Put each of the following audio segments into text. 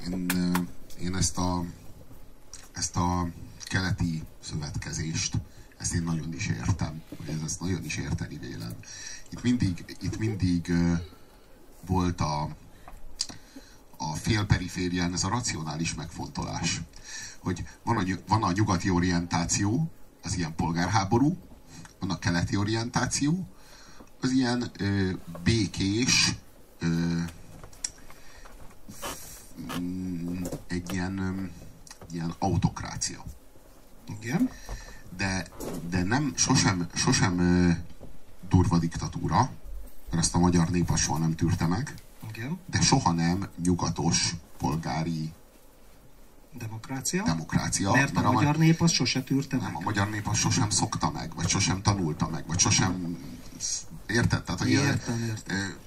Én ezt a keleti szövetkezést, ezt én nagyon is értem, vagy ezt nagyon is érteni vélem. Itt mindig volt a félperiférián ez a racionális megfontolás, hogy van a nyugati orientáció, az ilyen polgárháború, van a keleti orientáció, az ilyen békés, egy ilyen autokrácia. Igen. De nem, sosem durva diktatúra, mert azt a magyar nép soha nem tűrte meg. Igen. De soha nem nyugatos polgári demokrácia. Mert a magyar nép az sose tűrte meg. Nem, a magyar nép az sosem szokta meg, vagy sosem tanulta meg, vagy sosem... Érted? Tehát, értem.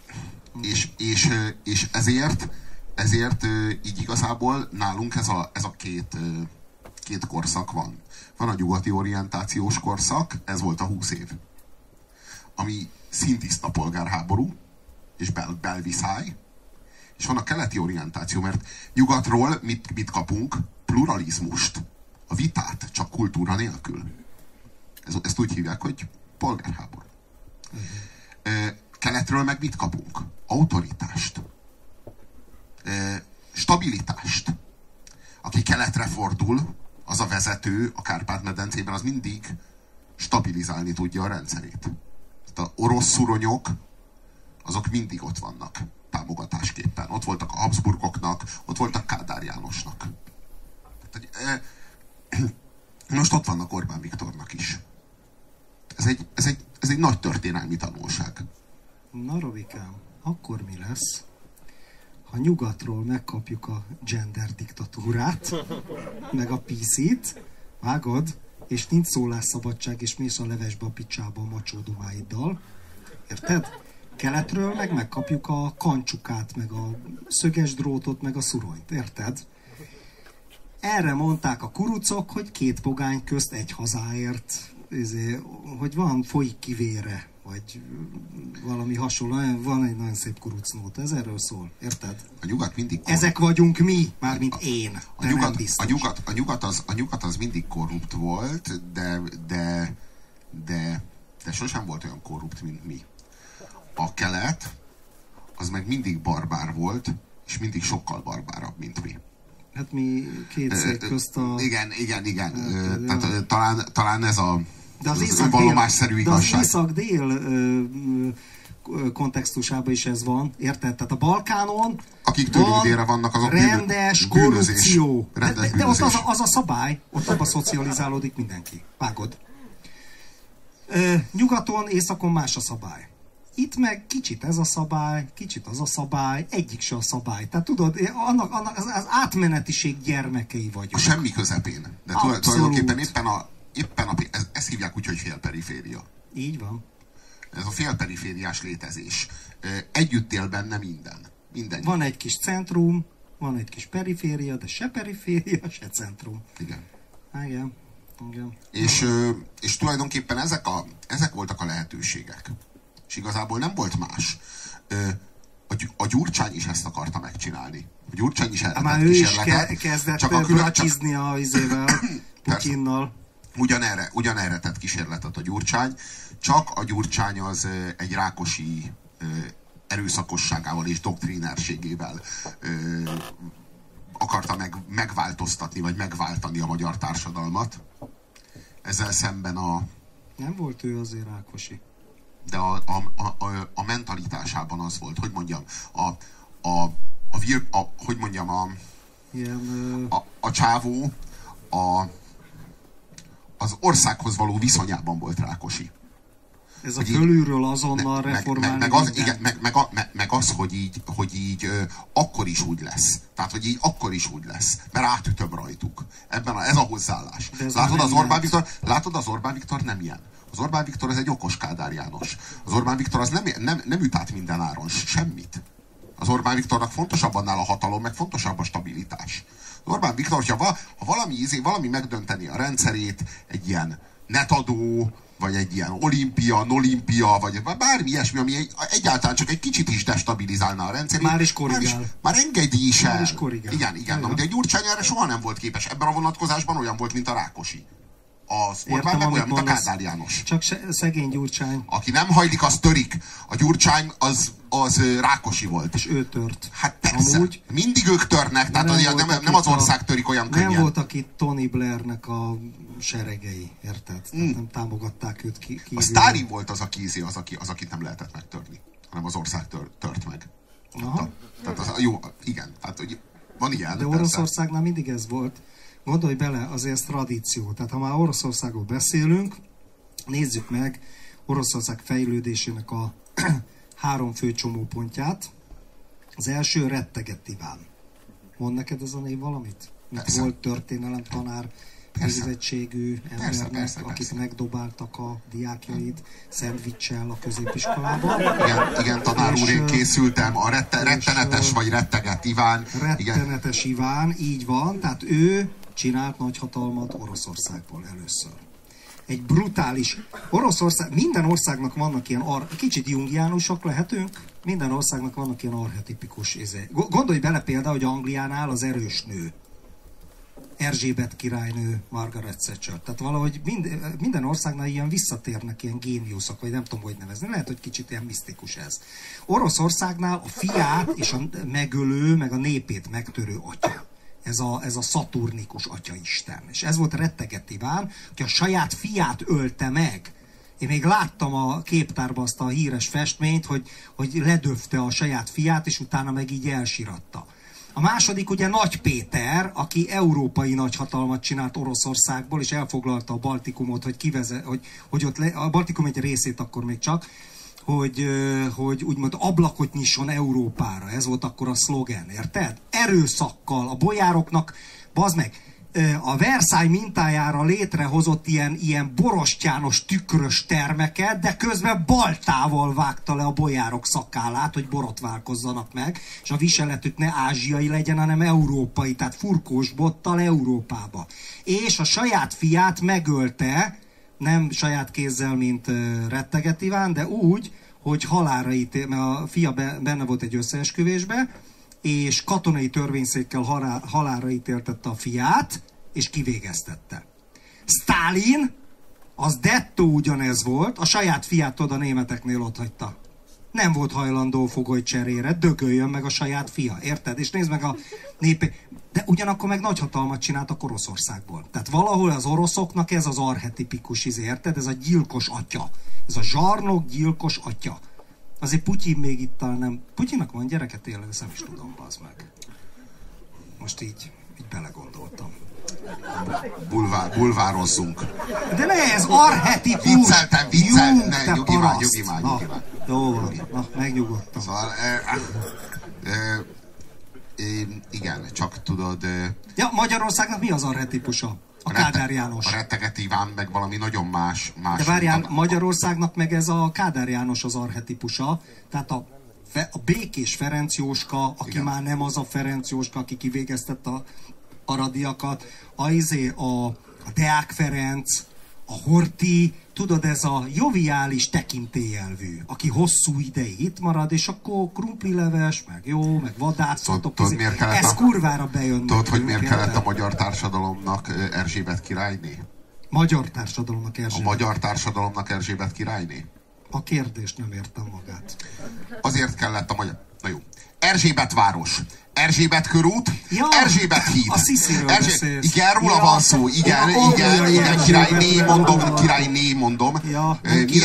És ezért így igazából nálunk ez a két korszak van. Van a nyugati orientációs korszak, ez volt a 20 év. Ami szintiszta polgárháború, és belviszály, és van a keleti orientáció, mert nyugatról mit kapunk? Pluralizmust, a vitát, csak kultúra nélkül. Ezt úgy hívják, hogy polgárháború. Keletről meg mit kapunk? Autoritást. Stabilitást. Aki keletre fordul, az a vezető a Kárpát-medencében, az mindig stabilizálni tudja a rendszerét. A orosz szuronyok, azok mindig ott vannak támogatásképpen. Ott voltak a Habsburgoknak, ott voltak Kádár Jánosnak. Most ott vannak Orbán Viktornak is. Ez egy nagy történelmi tanulság. Na, Rovikám, akkor mi lesz, ha nyugatról megkapjuk a gender diktatúrát, meg a PC-t, vágod, és nincs szólásszabadság, és mész a levesbe a picsába a macsódumáiddal. Érted? Keletről meg megkapjuk a kancsukát, meg a szöges drótot, meg a szuronyt. Érted? Erre mondták a kurucok, hogy két pogány közt egy hazáért, hogy folyik kivére, vagy valami hasonló. Van egy nagyon szép kurucnóta, ez erről szól. Érted? A nyugat mindig ezek vagyunk mi, mármint én. A nyugat az mindig korrupt volt, de sosem volt olyan korrupt, mint mi. A kelet az meg mindig barbár volt, és mindig sokkal barbárabb, mint mi. Hát mi két szék közt a... Igen. Tehát, talán ez a vallomásszerű igazság. De az észak-dél kontextusában is ez van, érted? Tehát a Balkánon akik tőlünk délre vannak, azok rendes korrupció. De ott az a szabály, ott abban szocializálódik mindenki. Vágod? Nyugaton, északon más a szabály. Itt meg kicsit ez a szabály, kicsit az a szabály, egyik se a szabály. Tehát tudod, az átmenetiség gyermekei vagyunk. A semmi közepén. De tulajdonképpen éppen ezt hívják úgy, hogy félperiféria. Így van. Ez a félperifériás létezés. Együtt él benne minden. Van egy kis centrum, van egy kis periféria, de se periféria, se centrum. Igen. Igen. És tulajdonképpen ezek voltak a lehetőségek. És igazából nem volt más. A Gyurcsány is ezt akarta megcsinálni. A Gyurcsány is erre tett kísérletet. Ő is kezdett bracsizni a izével, Putyinnal. Ugyanerre tett kísérletet a Gyurcsány, csak a Gyurcsány az egy Rákosi erőszakosságával és doktrínerségével akarta megváltoztatni, vagy megváltani a magyar társadalmat. Ezzel szemben nem volt ő azért Rákosi. De a mentalitásában az volt, hogy mondjam, a csávó az országhoz való viszonyában volt Rákosi. Ez a fölülről azonnal reformálni. Meg az, hogy így akkor is úgy lesz. Tehát, hogy így akkor is úgy lesz. Mert átütöm rajtuk. Ez a hozzáállás. Látod, az Orbán Viktor nem ilyen. Az Orbán Viktor az egy okos Kádár János. Az Orbán Viktor az nem üt át minden áron semmit. Az Orbán Viktornak fontosabb annál a hatalom, meg fontosabb a stabilitás. Az Orbán Viktor, ha valami megdönteni a rendszerét, egy ilyen netadó, vagy egy ilyen olimpia, vagy bármi ilyesmi, ami egyáltalán csak egy kicsit is destabilizálná a rendszerét. Már is korrigál. Már engedj is el. Már is korrigál. Igen. Na, de Gyurcsány erre soha nem volt képes. Ebben a vonatkozásban olyan volt, mint a Rákosi. A Orbán meg olyan, mint a Kádár János. Csak szegény Gyurcsány. Aki nem hajlik, az törik. A Gyurcsány az Rákosi volt. És ő tört. Hát persze. Amúgy, mindig ők törnek, tehát nem az ország törik olyan könnyen. Nem voltak itt Tony Blairnek a seregei, érted? Nem támogatták őt kívül. A Sztálin volt az, akit nem lehetett megtörni, hanem az ország tört meg. Tehát jó, igen. Hát, van ilyen. De Oroszországnál mindig ez volt. Gondolj bele, azért ez tradíció. Tehát ha már Oroszországról beszélünk, nézzük meg Oroszország fejlődésének a 3 fő csomópontját. Az első Rettegett Iván. Mond neked ez a név valamit? Mint volt történelemtanár, végzettségű embernek, akit megdobáltak a diákjait szendvicssel a középiskolában. Igen, tanár úr, én készültem. A rettenetes vagy rettegett Iván. Rettenetes Iván, így van. Tehát ő csinált nagyhatalmat Oroszországból először. Egy brutális Oroszország, minden országnak vannak ilyen, kicsit jungiánusok lehetünk, minden országnak vannak ilyen archetipikus Gondolj bele például, hogy Angliánál az erős nő. Erzsébet királynő, Margaret Thatcher. Tehát valahogy minden országnál ilyen visszatérnek ilyen géniuszok, vagy nem tudom, hogy nevezni. Lehet, hogy kicsit ilyen misztikus ez. Oroszországnál a fiát és a megölő, meg a népét megtörő atya. Ez a szaturnikus atyaisten. És ez volt Rettegett Iván, aki a saját fiát ölte meg. Én még láttam a képtárban azt a híres festményt, hogy ledöfte a saját fiát, és utána meg így elsiratta. A második ugye Nagy Péter, aki európai nagyhatalmat csinált Oroszországból, és elfoglalta a Baltikumot, hogy ott a Baltikum egy részét akkor még csak, hogy úgymond ablakot nyisson Európára. Ez volt akkor a szlogen, érted? Erőszakkal, a bojároknak, bazd meg, a Versailles mintájára létrehozott ilyen borostyános tükrös termeket, de közben baltával vágta le a bojárok szakállát, hogy borotválkozzanak meg, és a viseletük ne ázsiai legyen, hanem európai, tehát furkós bottal Európába. És a saját fiát megölte, nem saját kézzel, mint Rettegett Iván, de úgy, hogy halálra ítélt, mert a fia benne volt egy összeesküvésbe, és katonai törvényszékkel halálra ítéltette a fiát, és kivégeztette. Sztálin, az dettó ugyanez volt, a saját fiát oda németeknél otthagyta. Nem volt hajlandó fogoly cserére, dögöljön meg a saját fia, érted? És nézd meg a népé. De ugyanakkor meg nagyhatalmat csináltak Oroszországból. Tehát valahol az oroszoknak ez az archetipikus érted? Ez a gyilkos atya. Ez a zsarnok gyilkos atya. Azért Putyin még itt talán nem... Putyinnak van gyereke tényleg, ezt nem is tudom, bazd meg. Most így belegondoltam. Bulvározzunk. De ne, ez archetipikus! Vicceltem, ne, nyugi már. Jó van, megnyugodtam. Szóval, igen, csak tudod... Ja, Magyarországnak mi az archetipusa? A Kádár János. A Rettegett Iván meg valami nagyon más. De várjál, Magyarországnak meg ez a Kádár János az archetipusa. Tehát a békés Ferenc Jóska, aki igen. Már nem az a Ferenc Jóska, aki kivégeztette a aradiakat, a Deák Ferenc, a Horthy, tudod, ez a joviális tekintélyelvű, aki hosszú ideig itt marad, és akkor krumplileves, meg jó, meg vadászatok, ez kurvára bejön. Tudod, hogy miért kellett a magyar társadalomnak Erzsébet királyné? Magyar társadalomnak Erzsébet. A magyar társadalomnak Erzsébet királyné? A kérdést nem értem magát. Azért kellett a magyar... Na jó. Erzsébet város. Erzsébet körút, ja, Erzsébet híd. A Szisziről beszélsz. Igen, róla van szó. Igen, királyné mondom. Ja,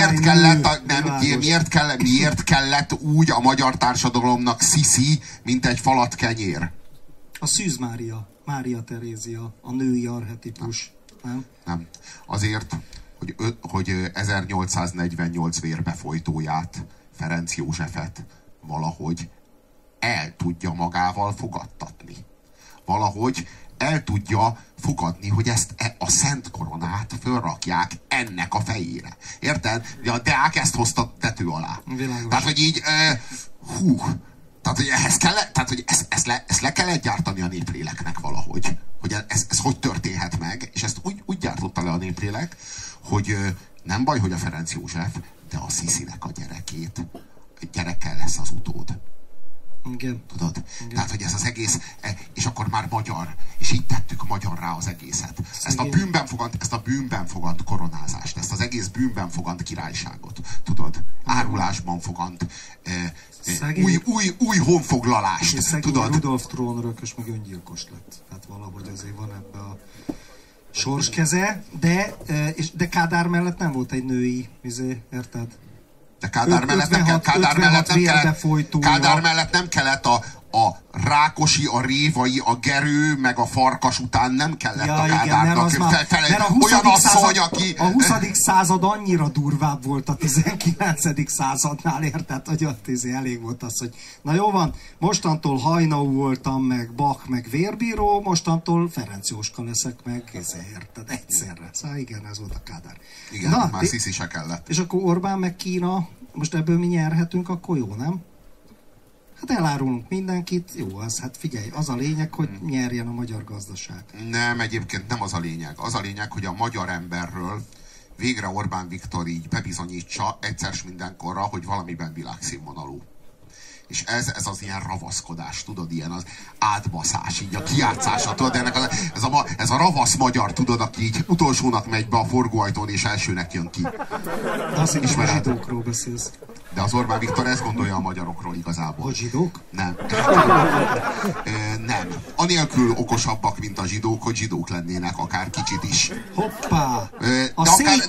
miért kellett úgy a magyar társadalomnak Sziszi, mint egy falat kenyér? A Szűz Mária Terézia, a női archetipus. Nem. Azért, hogy 1848 vérbefolytóját, Ferenc Józsefet valahogy el tudja magával fogadtatni. Valahogy el tudja fogadni, hogy ezt a szent koronát fölrakják ennek a fejére. Érted? A Deák ezt hozta tető alá. Világos. Tehát, hogy így tehát, hogy ezt le kellett gyártani a népléleknek valahogy. Hogy ez hogy történhet meg, és ezt úgy gyártotta le a néplélek, hogy Nem baj, hogy a Ferenc József, de a Sziszinek a gyerekkel lesz az utód. Igen. Tudod? Igen. Tehát, hogy ez az egész, és akkor már magyar, és így tettük magyarrá az egészet. Ezt a bűnben fogant koronázást, ezt az egész bűnben fogant királyságot, tudod? Árulásban fogant új honfoglalást, és tudod? Rudolf trónörökös meg öngyilkos lett. Tehát valahogy azért van ebbe a sorskeze, de Kádár mellett nem volt egy női, érted? De Kádár mellett nem kellett a Rákosi, a Révai, a Gerő, meg a Farkas után nem kellett a Kádárnak olyan asszony, aki... A 20. század annyira durvább volt a 19. századnál, érted, hogy ott elég volt az, hogy na jó van, mostantól Hajnau voltam, meg Bach, meg vérbíró, mostantól Ferenc Jóska leszek, meg érted, egyszerre. Szóval igen, ez volt a Kádár. Igen, na, már Sziszi se kellett. És akkor Orbán meg Kína, most ebből mi nyerhetünk, akkor jó, nem? Hát elárulunk mindenkit, jó, az, hát figyelj, az a lényeg, hogy nyerjen a magyar gazdaság. Nem, egyébként nem az a lényeg. Az a lényeg, hogy a magyar emberről végre Orbán Viktor így bebizonyítsa egyszer s mindenkorra, hogy valamiben világszínvonalú. És ez az ilyen ravaszkodás, tudod, ilyen az átbaszás, így a kijátszása, tudod, ez a ravasz magyar, tudod, aki így utolsónak megy be a forgóajtón, és elsőnek jön ki. De azt hiszem, a zsidókról beszélsz. De az Orbán Viktor ezt gondolja a magyarokról igazából. A zsidók? Nem. Nem. Anélkül okosabbak, mint a zsidók, hogy zsidók lennének, akár kicsit is. Hoppá! A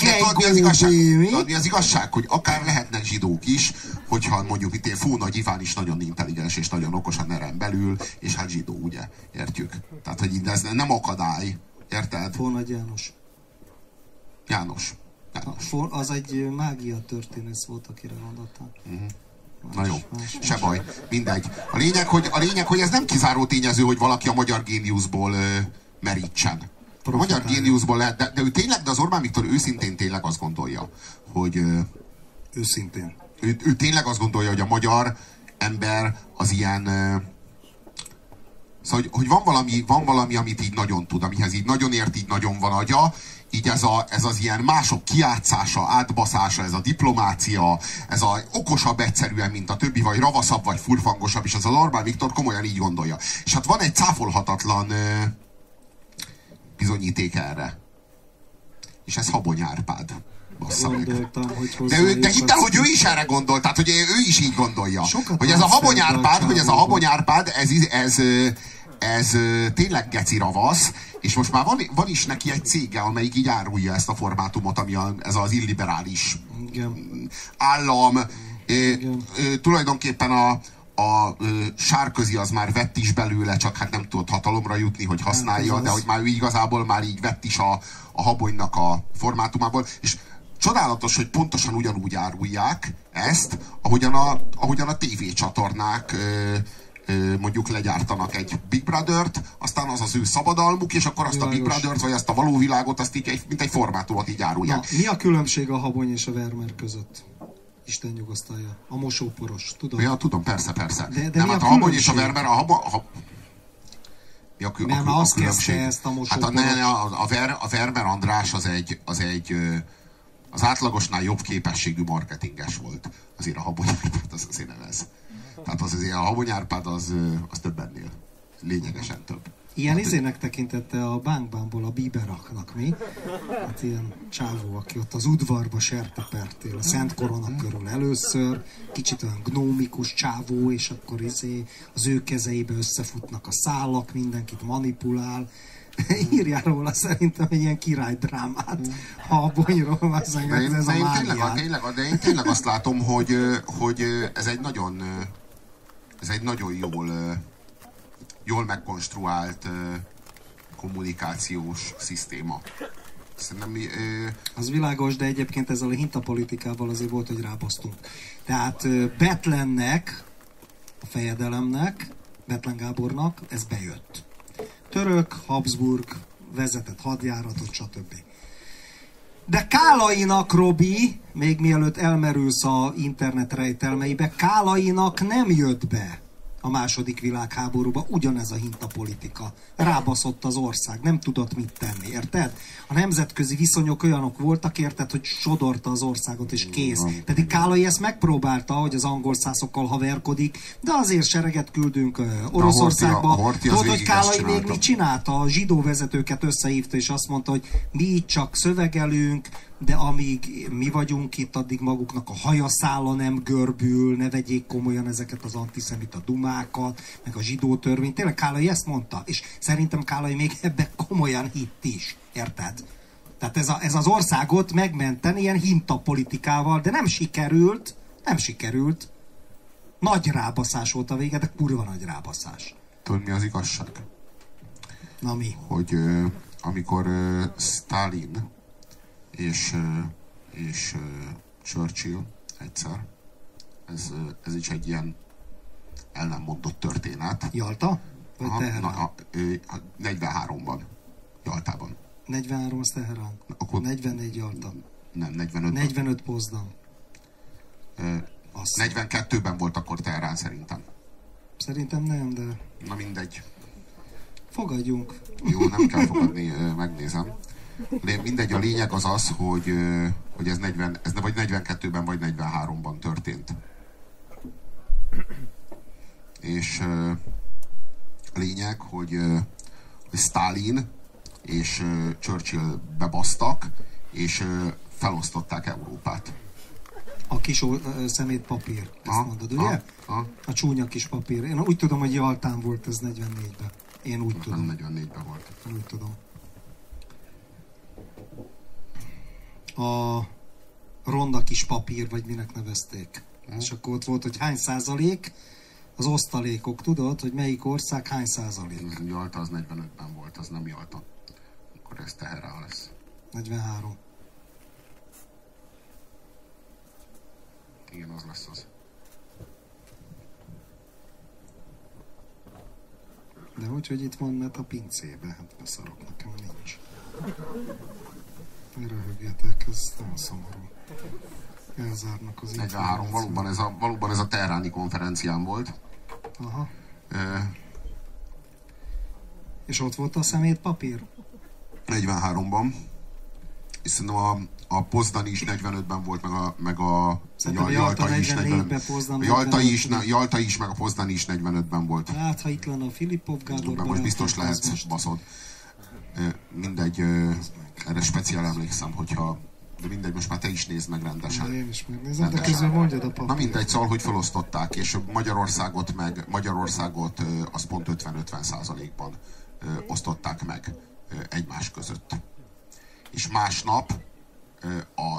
székely mi az igazság, hogy akár lehetnek zsidók is, hogyha mondjuk itt Fó Nagy Iván is nagyon intelligens és nagyon okos a nerem belül, és hát zsidó, ugye? Értjük? Tehát, hogy ez nem akadály. Érted? Fó Nagy János. János. Az egy mágia történész volt, akire gondoltam. Na jó, se baj, mindegy. A lényeg, hogy ez nem kizáró tényező, hogy valaki a magyar géniuszból merítsen. A magyar géniuszból lehet, de ő tényleg, de az Orbán Viktor őszintén tényleg azt gondolja, hogy... Őszintén. Ő tényleg azt gondolja, hogy a magyar ember az ilyen... Szóval, hogy van valami, amit így nagyon tud, amihez így nagyon ért, így nagyon van agya, így ez az ilyen mások kijátszása, átbaszása, ez a diplomácia, ez a okosabb egyszerűen, mint a többi, vagy ravaszabb, vagy furfangosabb, és az Orbán Viktor komolyan így gondolja. És hát van egy cáfolhatatlan bizonyíték erre. És ez Habony Árpád. Gondoltam, hogy de hidd el, hogy ő is erre gondol, tehát hogy ő is így gondolja. Hogy ez a Habony Árpád, ez tényleg geci ravasz, és most már van is neki egy cége, amelyik így árulja ezt a formátumot, ami ez az illiberális állam. Tulajdonképpen a Sárközi az már vett is belőle, csak hát nem tudott hatalomra jutni, hogy használja, de hogy már ő igazából már így vett is a Habonynak a formátumából, és csodálatos, hogy pontosan ugyanúgy árulják ezt, ahogyan a tévécsatornák mondjuk legyártanak egy Big Brother-t, aztán az az ő szabadalmuk, és akkor azt a Big Brother-t, vagy azt a való világot, azt így, mint egy formátumot így árulják. Na, mi a különbség a Habony és a Vermeer között? Isten nyugosztalja. A mosóporos, tudod? Ja, tudom, persze. De nem, hát a Habony és a Vermeer, nem, azt kezdte ezt a mosóporos. Hát a Vermeer András az átlagosnál jobb képességű marketinges volt. Azért a Habony Árpád az azért nem ez. Tehát azért a Habony Árpád az több ennél. Lényegesen több. Ilyen izének tekintette a Bánkbánból a Biberaknak, mi? Hát ilyen csávó, aki ott az udvarba sertepertél, a Szent Korona körül először, kicsit olyan gnómikus csávó, és akkor az ő kezeibe összefutnak a szálak, mindenkit manipulál. Írjál róla szerintem egy ilyen királydrámát, ha a Bonyról ez a mániát. De én tényleg azt látom, hogy ez egy nagyon jól megkonstruált kommunikációs szisztéma. Szerintem, az világos, de egyébként ezzel a hintapolitikával azért volt, hogy rábasztunk. Tehát Betlennek, a fejedelemnek, Betlen Gábornak ez bejött. Török, Habsburg, vezetett hadjáratot, stb. De Kálainak, Robi, még mielőtt elmerülsz a internet rejtelmeibe, Kálainak nem jött be a második világháborúban, ugyanez a hintapolitika. Rábaszott az ország, nem tudott mit tenni, érted? A nemzetközi viszonyok olyanok voltak, érted, hogy sodorta az országot, és kész. Pedig Kállai ezt megpróbálta, hogy az angol szászokkal haverkodik, de azért sereget küldünk Oroszországba. Tudod, hogy Kállai még mit csinálta? A zsidó vezetőket összehívta, és azt mondta, hogy mi itt csak szövegelünk, de amíg mi vagyunk itt, addig maguknak a hajaszála nem görbül, ne vegyék komolyan ezeket az antiszemita dumákat, meg a zsidó törvényt. Tényleg Kállai ezt mondta, és szerintem Kállai még ebben komolyan hitt is, érted? Tehát ez az országot megmenteni ilyen hintapolitikával, de nem sikerült. Nagy rábaszás volt a vége, de kurva nagy rábaszás. Tudod, mi az igazság? Na mi? Hogy amikor Sztálin és Churchill egyszer, ez is egy ilyen el nem mondott történet. Jalta? Vagy Teherán? 43-ban. Jaltában. 43 az Teherán. Akkor 44 Jalta. Nem, 45. 45 Potsdam. 42-ben volt akkor Teherán szerintem. Szerintem nem, de... Na mindegy. Fogadjunk. Jó, nem kell fogadni, megnézem. De mindegy, a lényeg az az, hogy ez vagy 42-ben, vagy 43-ban történt. És a lényeg, hogy Sztálin és Churchill bebasztak, és felosztották Európát. A kis szemétpapír, ezt mondod, ugye? A csúnya kis papír. Én úgy tudom, hogy Jaltán volt ez 44-ben. Én úgy tudom. 44-ben volt. Én úgy tudom. A ronda kis papír, vagy minek nevezték. És akkor ott volt, hogy hány százalék az osztalékok, tudod, hogy melyik ország hány százalék. Jalta az 45-ben volt, az nem Jalta. Akkor ez Teherán lesz. 43. Igen, az lesz az. De hogy itt van, mert a pincébe, hát beszarok, nekem nincs. Ne röhögjetek, ez nem szomorú. Elzárnak az 43, valóban ez a teheráni konferencián volt. Aha. És ott volt a szemétpapír? 43-ban. És szerintem a Poznań is 45-ben volt, meg a Jalta is 45-ben. Jalta is, meg a Poznań is 45-ben volt. Hát, ha itt lenne a Filippov Gábor... Most biztos lehet, baszod. Mindegy, erre speciál emlékszem, hogyha... De mindegy, most már te is nézd meg rendesen. De én is megnézem, de közben mondjad a papírt. Na mindegy, szóval, hogy felosztották, és Magyarországot az pont 50-50%-ban osztották meg egymás között. És másnap a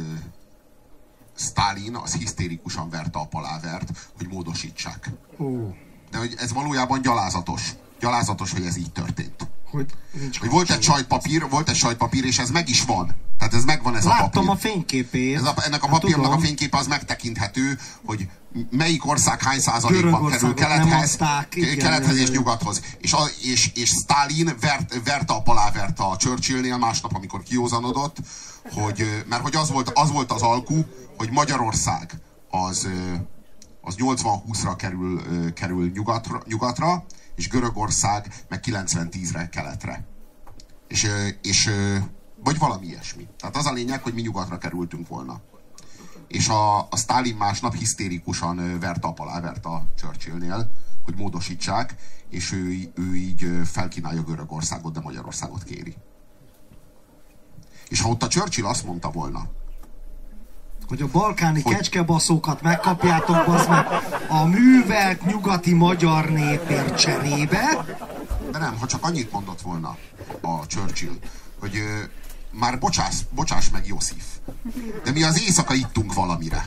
Sztálin az hisztérikusan verte a palávert, hogy módosítsák. De hogy ez valójában gyalázatos. Gyalázatos, hogy ez így történt. Hogy volt egy sajtpapír, és ez meg is van. Tehát ez megvan ez a papír. Láttam a fényképét. Ennek a papírnak a fényképe az megtekinthető, hogy melyik ország hány százalékban kerül kelethez és nyugathoz. És Sztálin verte a palávert a Churchillnél másnap, amikor kiózanodott, mert hogy az volt az alku, hogy Magyarország az 80-20-ra kerül nyugatra, és Görögország meg 90-10-re keletre. És vagy valami ilyesmi. Tehát az a lényeg, hogy mi nyugatra kerültünk volna. És a Sztálin másnap hisztérikusan verte a palávert a Churchillnél, hogy módosítsák, és ő így felkínálja Görögországot, de Magyarországot kéri. És ha ott a Churchill azt mondta volna, hogy a balkáni kecskebaszókat megkapjátok, az meg a művelt nyugati magyar népért cserébe. De nem, ha csak annyit mondott volna a Churchill, hogy már bocsáss meg, Josif, de mi az éjszaka ittunk valamire.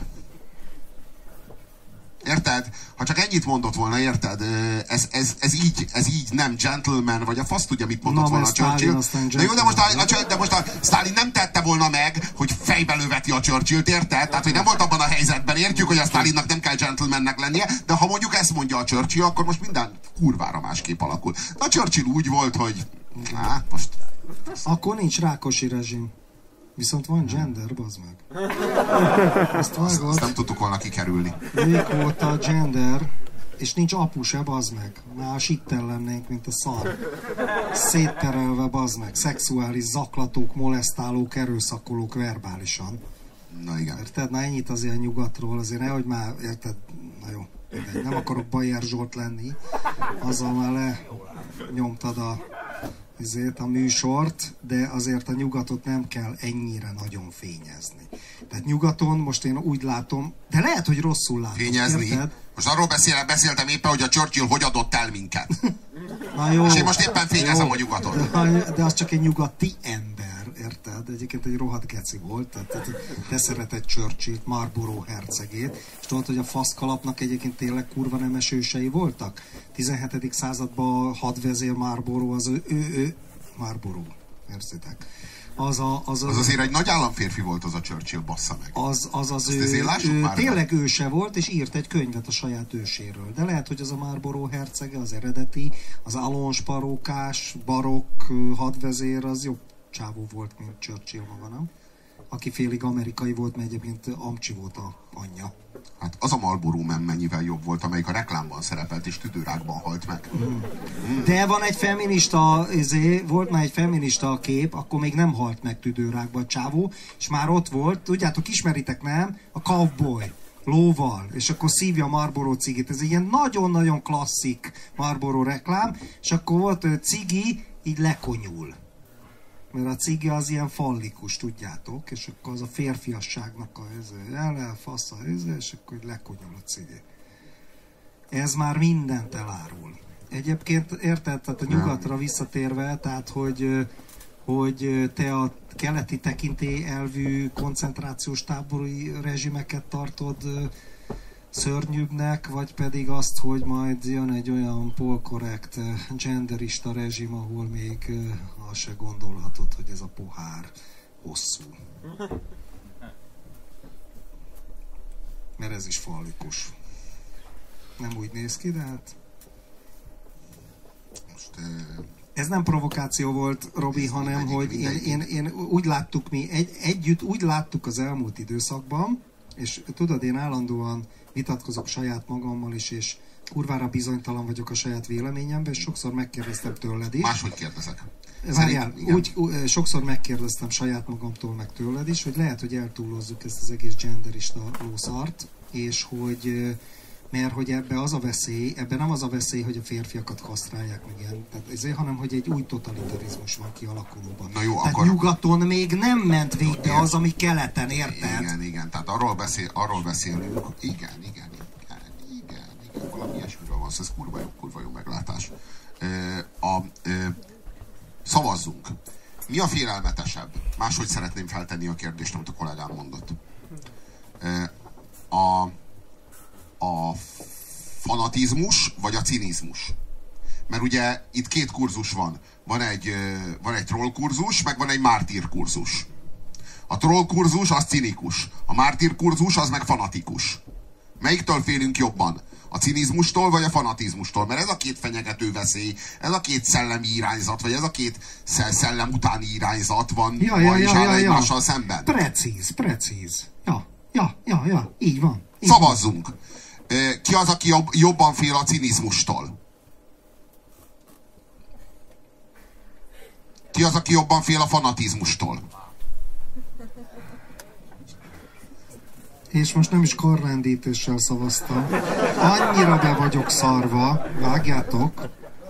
Érted? Ha csak ennyit mondott volna, érted? Ez így nem gentleman, vagy a fasz tudja, mit mondott volna a Churchill. De jó, de most a Sztálin nem tette volna meg, hogy fejbe löveti a Churchillt, érted? Tehát, hogy nem volt abban a helyzetben. Értjük, hogy a Sztálinnak nem kell gentlemannek lennie, de ha mondjuk ezt mondja a Churchill, akkor most minden kurvára másképp alakul. De a Churchill úgy volt, hogy most... Akkor nincs Rákosi rezsim. Viszont van gender, bazd meg. Azt nem tudtuk volna kikerülni. Még volt a gender. És nincs apu se, bazd meg. Már a sitten lennénk, mint a szar. Szétterelve, bazd meg. Szexuális zaklatók, molesztálók, erőszakolók verbálisan. Na igen. Érted? Na ennyit azért nyugatról, azért nehogy már, érted? Na jó, nem akarok Bajer Zsolt lenni. Azzal már lenyomtad a műsort, de azért a nyugatot nem kell ennyire nagyon fényezni. Tehát nyugaton most én úgy látom, de lehet, hogy rosszul látom. Fényezni? Érted? Most arról beszéltem éppen, hogy a Churchill hogy adott el minket. Na jó, és én most éppen fényezem jó, a nyugatot. De az csak egy nyugati ember, érted? Egyébként egy rohadt geci volt, tehát te szeretett Churchillt, Marlborough hercegét, és tudod, hogy a faszkalapnak egyébként tényleg kurva nemes ősei voltak? 17. században hadvezér Marlborough, az ő Marlborough, érzitek? Az azért egy nagy államférfi volt az a Churchill, bassza meg. Az ő tényleg őse volt, és írt egy könyvet a saját őséről. De lehet, hogy az a Marlborough hercege, az eredeti, az Alonso parókás, barokk hadvezér, az jobb csávó volt, mint Churchill maga, nem? Aki félig amerikai volt, mert egyébként amcsi volt a anyja. Hát az a Marlborough Man mennyivel jobb volt, amelyik a reklámban szerepelt, és tüdőrákban halt meg. De van egy feminista, volt már egy feminista kép, akkor még nem halt meg tüdőrákban a csávó, és már ott volt, tudjátok, ismeritek, nem? A cowboy lóval, és akkor szívja a Marlboro cigit. Ez egy ilyen nagyon-nagyon klasszik Marlboro reklám, és akkor volt cigi, így lekonyul. Mert a cigi az ilyen fallikus, tudjátok, és akkor az a férfiasságnak elfasz a és akkor lekonyul a cigi. Ez már mindent elárul. Egyébként érted, tehát a nyugatra visszatérve, tehát hogy te a keleti tekintélyelvű koncentrációs tábori rezsimeket tartod szörnyűbbnek, vagy pedig azt, hogy majd jön egy olyan polkorrekt, genderista rezsim, ahol még azt se gondolhatod, hogy ez a pohár hosszú. Mert ez is fallikus. Nem úgy néz ki, de hát... Most, ez nem provokáció volt, Robi, hanem hogy én úgy láttuk együtt úgy láttuk az elmúlt időszakban, és tudod, én állandóan vitatkozok saját magammal is, és kurvára bizonytalan vagyok a saját véleményemben, és sokszor megkérdeztem tőled is. Máshogy kérdezek. Várjál, sokszor megkérdeztem saját magamtól, meg tőled is, hogy lehet, hogy eltúlozzuk ezt az egész genderista lószart, és hogy mert hogy ebben nem az a veszély, hogy a férfiakat kasztrálják meg ilyen, tehát ezért, hanem hogy egy új totalitarizmus van kialakulóban. Na jó, tehát akkor... nyugaton még nem ment végbe az, ami keleten, érted? Igen, tehát arról beszélünk, igen, valami ilyesmiről van, ez kurva jó meglátás. Szavazzunk. Mi a félelmetesebb? Máshogy szeretném feltenni a kérdést, amit a kollégám mondott. A fanatizmus, vagy a cinizmus? Mert ugye itt két kurzus van. Van egy troll kurzus, meg van egy mártír kurzus. A troll kurzus az cinikus. A mártír kurzus az meg fanatikus. Melyiktől félünk jobban? A cinizmustól, vagy a fanatizmustól? Mert ez a két fenyegető veszély, ez a két szellemi irányzat, vagy ez a két szellem utáni irányzat van egymással szemben. Precíz. Ja, így van. Szavazzunk! Ki az, aki jobban fél a cinizmustól? Ki az, aki jobban fél a fanatizmustól? És most nem is karrendítéssel szavaztam. Annyira be vagyok szarva. Vágjátok.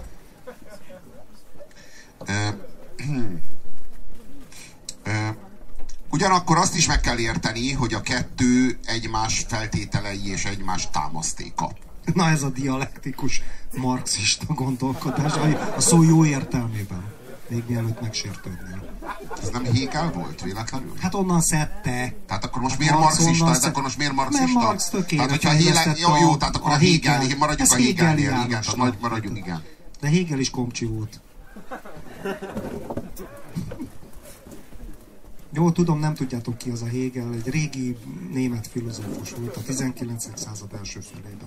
Ugyanakkor azt is meg kell érteni, hogy a kettő egymás feltételei és egymás támasztéka. Na ez a dialektikus marxista gondolkodás, a szó jó értelmében. Még mielőtt megsértődnél. Ez nem Hegel volt véletlenül? Hát onnan szedte. Tehát akkor most miért marxista? Tehát Nem Marx tökéletes. Tehát hogyha Hegel, tehát akkor a Hegel, maradjunk a Hegelnél, igen, tehát maradjunk, igen. De Hegel is komcsi volt. Jó, tudom, nem tudjátok ki az a Hegel, egy régi német filozófus volt a 19. század első felében.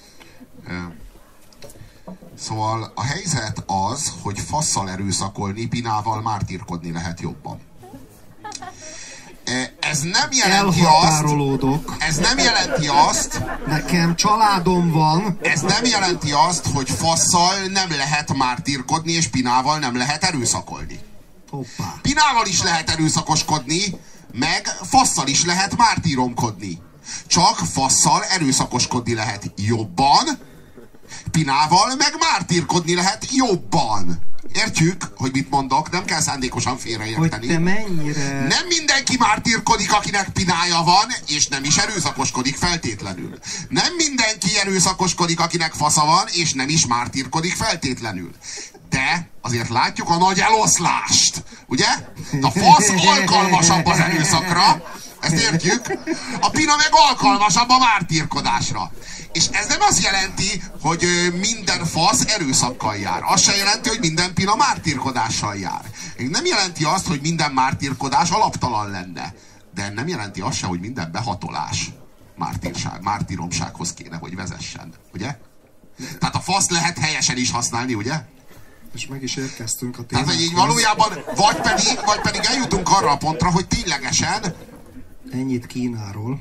Szóval a helyzet az, hogy fasszal erőszakolni, pinával mártírkodni lehet jobban. Ez nem jelenti elhatárolódok. Ez nem jelenti azt... Nekem családom van. Ez nem jelenti azt, hogy fasszal nem lehet mártírkodni, és pinával nem lehet erőszakolni. Hoppá. Pinával is lehet erőszakoskodni, meg fasszal is lehet mártíromkodni. Csak fasszal erőszakoskodni lehet jobban, pinával meg mártírkodni lehet jobban. Értjük, hogy mit mondok? Nem kell szándékosan félreérteni. Hogy te mennyire... Nem mindenki mártírkodik, akinek pinája van, és nem is erőszakoskodik feltétlenül. Nem mindenki erőszakoskodik, akinek fasza van, és nem is mártírkodik feltétlenül. De azért látjuk a nagy eloszlást, ugye? A fasz alkalmasabb az erőszakra, ezt értjük? A pina meg alkalmasabb a mártírkodásra. És ez nem azt jelenti, hogy minden fasz erőszakkal jár. Az se jelenti, hogy minden pina mártírkodással jár. Nem jelenti azt, hogy minden mártírkodás alaptalan lenne. De nem jelenti azt se, hogy minden behatolás mártíromsághoz kéne, hogy vezessen. Ugye? Tehát a fasz lehet helyesen is használni, ugye? És meg is érkeztünk a témákhoz. Tehát, hogy így valójában, vagy pedig eljutunk arra a pontra, hogy ténylegesen... Ennyit Kínáról.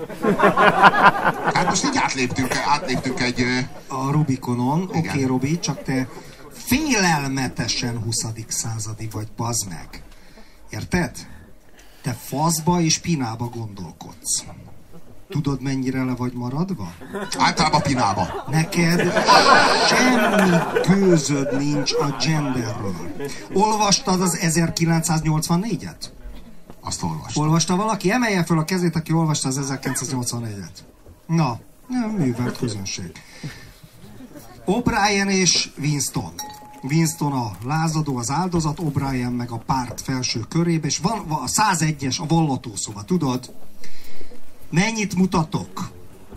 Hát most így átléptünk egy... A Rubikonon. Oké, Robi, csak te félelmetesen 20. századi vagy, bazd meg. Érted? Te faszba és pinába gondolkodsz. Tudod, mennyire le vagy maradva? Általában pinába. Neked semmi gőzöd nincs a genderről. Olvastad az 1984-et? Azt olvastam. Olvasta valaki? Emelje fel a kezét, aki olvasta az 1984-et. Na, nem művelt közönség. O'Brien és Winston. Winston a lázadó, az áldozat, O'Brien meg a párt felső körébe, és van a 101-es, a vallatószoba, tudod? Mennyit mutatok?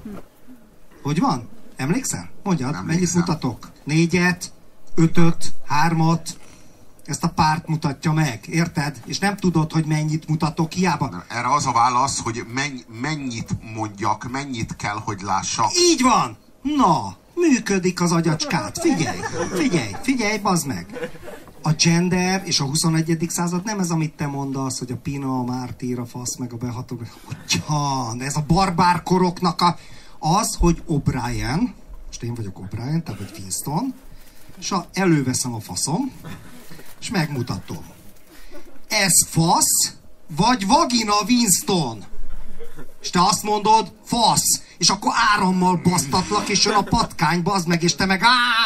Hogy van? Emlékszel? Mondjad, emlékszem. Mennyit mutatok? 4-et, 5-öt, 3-at, ezt a párt mutatja meg, érted? És nem tudod, hogy mennyit mutatok, hiába. Erre az a válasz, hogy mennyit mondjak, mennyit kell, hogy lássak. Így van! Na, működik az agyacskát. Figyelj, bazd meg! A gender és a 21. század nem ez, amit te mondasz, hogy a pina, a mártír, a fasz, meg a beható... Ugyan, ez a barbárkoroknak az, hogy O'Brien, most én vagyok O'Brien, te vagy Winston, és előveszem a faszom, és megmutatom. Ez fasz, vagy vagina, Winston? És te azt mondod, fasz, és akkor árammal basztatlak, és jön a patkány, bazd meg, és te meg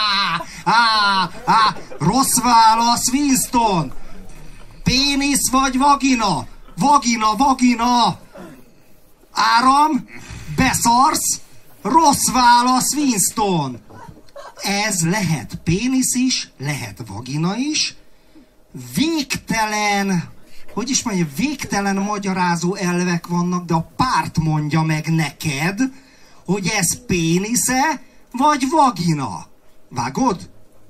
rossz válasz, Winston! Pénisz vagy vagina? Vagina! Áram, beszarsz, rossz válasz, Winston! Ez lehet pénisz is, lehet vagina is, végtelen, hogy is mondja, végtelen magyarázó elvek vannak, de a párt mondja meg neked, hogy ez pénisze, vagy vagina. Vágod?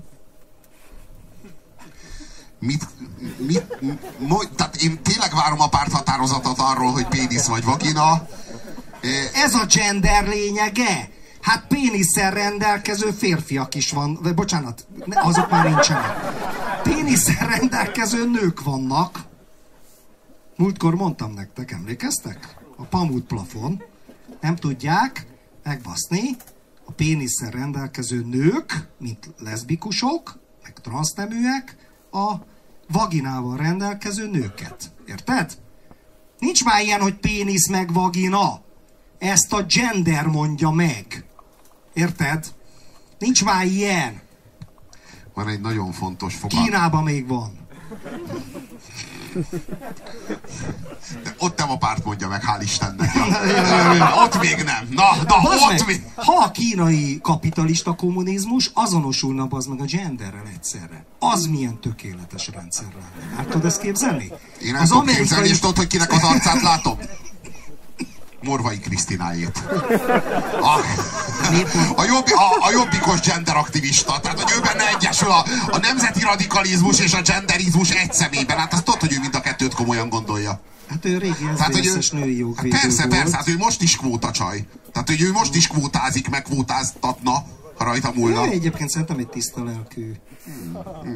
Tehát én tényleg várom a párt határozatot arról, hogy pénisz vagy vagina. Ez a gender lényege. Hát pénisszel rendelkező férfiak is van, vagy bocsánat, azok már nincsenek. Pénisszel rendelkező nők vannak. Múltkor mondtam nektek, emlékeztek? A pamut plafon. Nem tudják megbaszni a pénisszel rendelkező nők, mint leszbikusok, meg transzneműek, a vaginával rendelkező nőket. Érted? Nincs már ilyen, hogy pénisz meg vagina. Ezt a gender mondja meg. Érted? Nincs már ilyen. Van egy nagyon fontos fogalom. Kínában még van. De ott nem a párt mondja meg, hál' Istennek. Ott még nem. Na, ott még. Ha a kínai kapitalista kommunizmus azonosulna az meg a genderrel egyszerre. Az milyen tökéletes rendszer lenne. Hát tudod ezt képzelni? Én nem tudom képzelni, és tudod, hogy kinek az arcát látom? Morvai Krisztinájét. A jobbikos genderaktivista. Tehát, hogy ő benne egyesül a nemzeti radikalizmus és a genderizmus egy személyben. Hát azt tudod, hogy ő mind a kettőt komolyan gondolja. Hát ő régi SZDSZ-es női jogvédő volt. Persze, hát ő most is kvótacsaj. Tehát, hogy ő most is kvótázik, meg kvótáztatna, ha rajta múlna. Ő egyébként szerintem egy tiszta lelkű.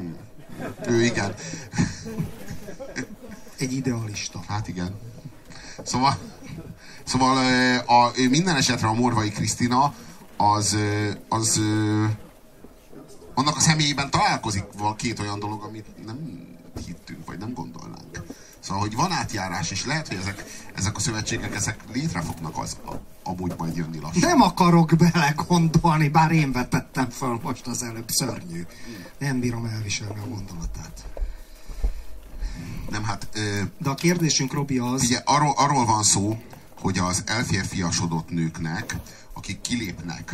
Ő igen. Egy idealista. Hát igen. Szóval minden esetre a Morvai Krisztina az annak a személyében találkozik két olyan dolog, amit nem hittünk, vagy nem gondolnánk. Szóval, hogy van átjárás, és lehet, hogy ezek a szövetségek létre fognak amúgy majd jönni lassan. Nem akarok belegondolni, bár én vetettem föl most az előbb, szörnyű. Nem bírom elviselni a gondolatát. Nem, hát... De a kérdésünk, Robi, az... Ugye, arról van szó, hogy az elférfiasodott nőknek, akik kilépnek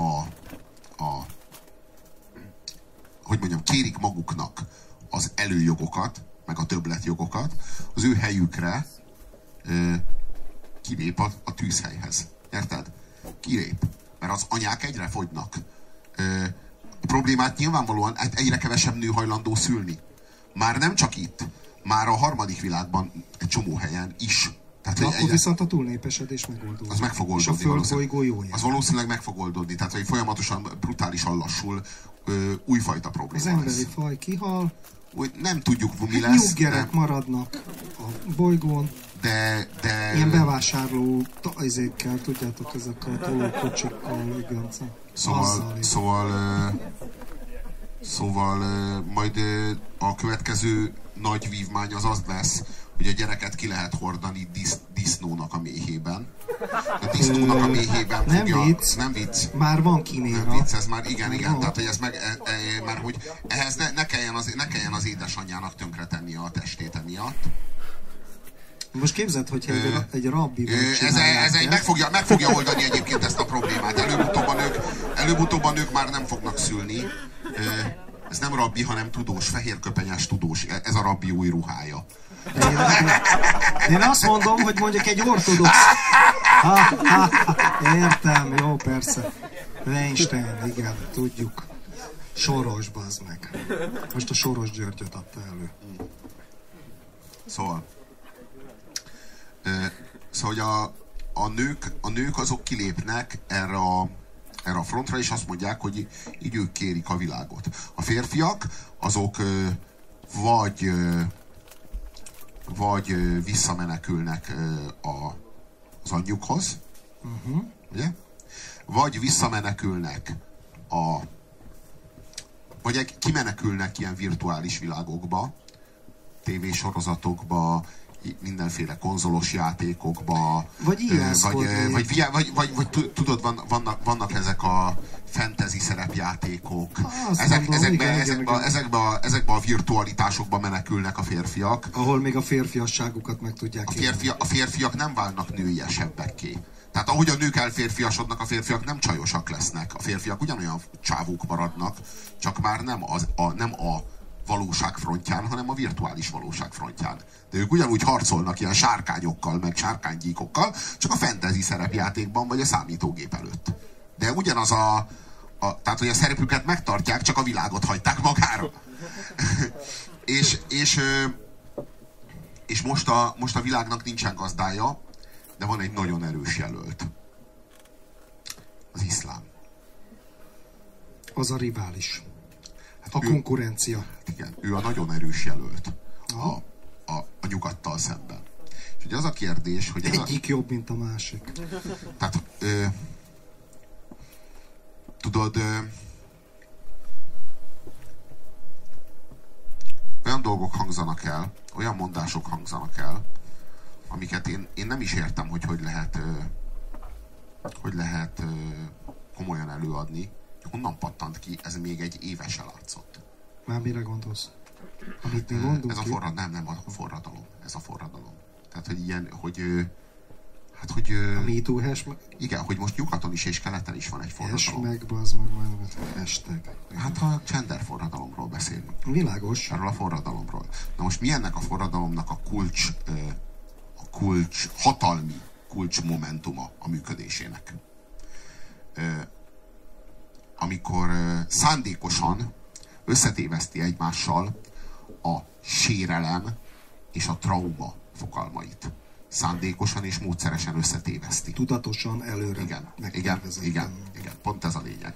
hogy mondjam, kérik maguknak az előjogokat, meg a többletjogokat, az ő helyükre kilép a tűzhelyhez. Érted? Kilép. Mert az anyák egyre fogynak. A problémát nyilvánvalóan egyre kevesebb nő hajlandó szülni. Már nem csak itt, már a harmadik világban egy csomó helyen is. Tehát, de akkor viszont a túlnépesedés megoldódik. Az meg fog oldódni. És a földbolygó jó jel. Az valószínűleg meg fog oldódni. Tehát, hogy folyamatosan, brutálisan lassul, újfajta probléma lesz. Az emberi faj kihal. Nem tudjuk, mi lesz. Nyuggerek maradnak a bolygón. De... Ilyen bevásárló izékkel, tudjátok, ezek a tolókocsikkal, igazán. Szóval majd a következő nagy vívmány az lesz, hogy a gyereket ki lehet hordani disznónak a méhében. A disznónak a méhében nem fogja... Vicc. Nem vicc. Már van kinéra. Nem vicc, ez már igen. Tehát, hogy ez már hogy ehhez ne kelljen az édesanyjának tönkretennie a testét emiatt. Most képzeld, hogyha egy rabbival ez meg fogja oldani egyébként ezt a problémát. Előbb-utóbb a nők már nem fognak szülni. Ez nem rabbi, hanem tudós, fehérköpenyes tudós. Ez a rabbi új ruhája. Én azt mondom, hogy mondjuk egy ortodox... Értem, jó, persze. Weinstein, igen, tudjuk. Soros, bazd meg. Most a Soros Györgyöt adta elő. Szóval hogy a nők azok kilépnek erre a frontra, és azt mondják, hogy így ők kérik a világot. A férfiak azok vagy visszamenekülnek az anyjukhoz, ugye? Vagy visszamenekülnek vagy kimenekülnek ilyen virtuális világokba, tévésorozatokba, mindenféle konzolos játékokba, vagy tudod, vannak ezek a fantasy szerepjátékok. Ezekbe a virtualitásokba menekülnek a férfiak. Ahol még a férfiasságukat meg tudják a férfiak nem válnak nőiesebbekké. Tehát ahogy a nők elférfiasodnak, a férfiak nem csajosak lesznek. A férfiak ugyanolyan csávók maradnak, csak már nem a valóság frontján, hanem a virtuális valóság frontján. De ők ugyanúgy harcolnak ilyen sárkányokkal, meg sárkánygyíkokkal, csak a fantasy szerepjátékban, vagy a számítógép előtt. De ugyanaz tehát, hogy a szerepüket megtartják, csak a világot hagyták magára. és most a világnak nincsen gazdája, de van egy nagyon erős jelölt. Az iszlám. Az a rivális. A konkurencia. Igen, ő a nagyon erős jelölt a nyugattal szemben. És ugye az a kérdés, hogy... Egyik jobb, mint a másik. Tehát, tudod, olyan dolgok hangzanak el, olyan mondások hangzanak el, amiket én nem is értem, hogy lehet komolyan előadni. Honnan pattant ki, ez még egy éve se látszott. Már mire gondolsz? Amit mi mondunk ez a nem a forradalom. Ez a forradalom. Tehát, hogy ilyen, hogy a MeToo hashtag? Igen, hogy most nyugaton is és keleten is van egy forradalom. Hashtag, bazd meg, hashtag. Hát a gender forradalomról beszélünk. Világos. Erről a forradalomról. Na most mi ennek a forradalomnak a hatalmi kulcs momentuma a működésének? Amikor szándékosan összetéveszti egymással a sérelem és a trauma fogalmait. Szándékosan és módszeresen összetéveszti. Tudatosan előre. Igen, pont ez a lényeg.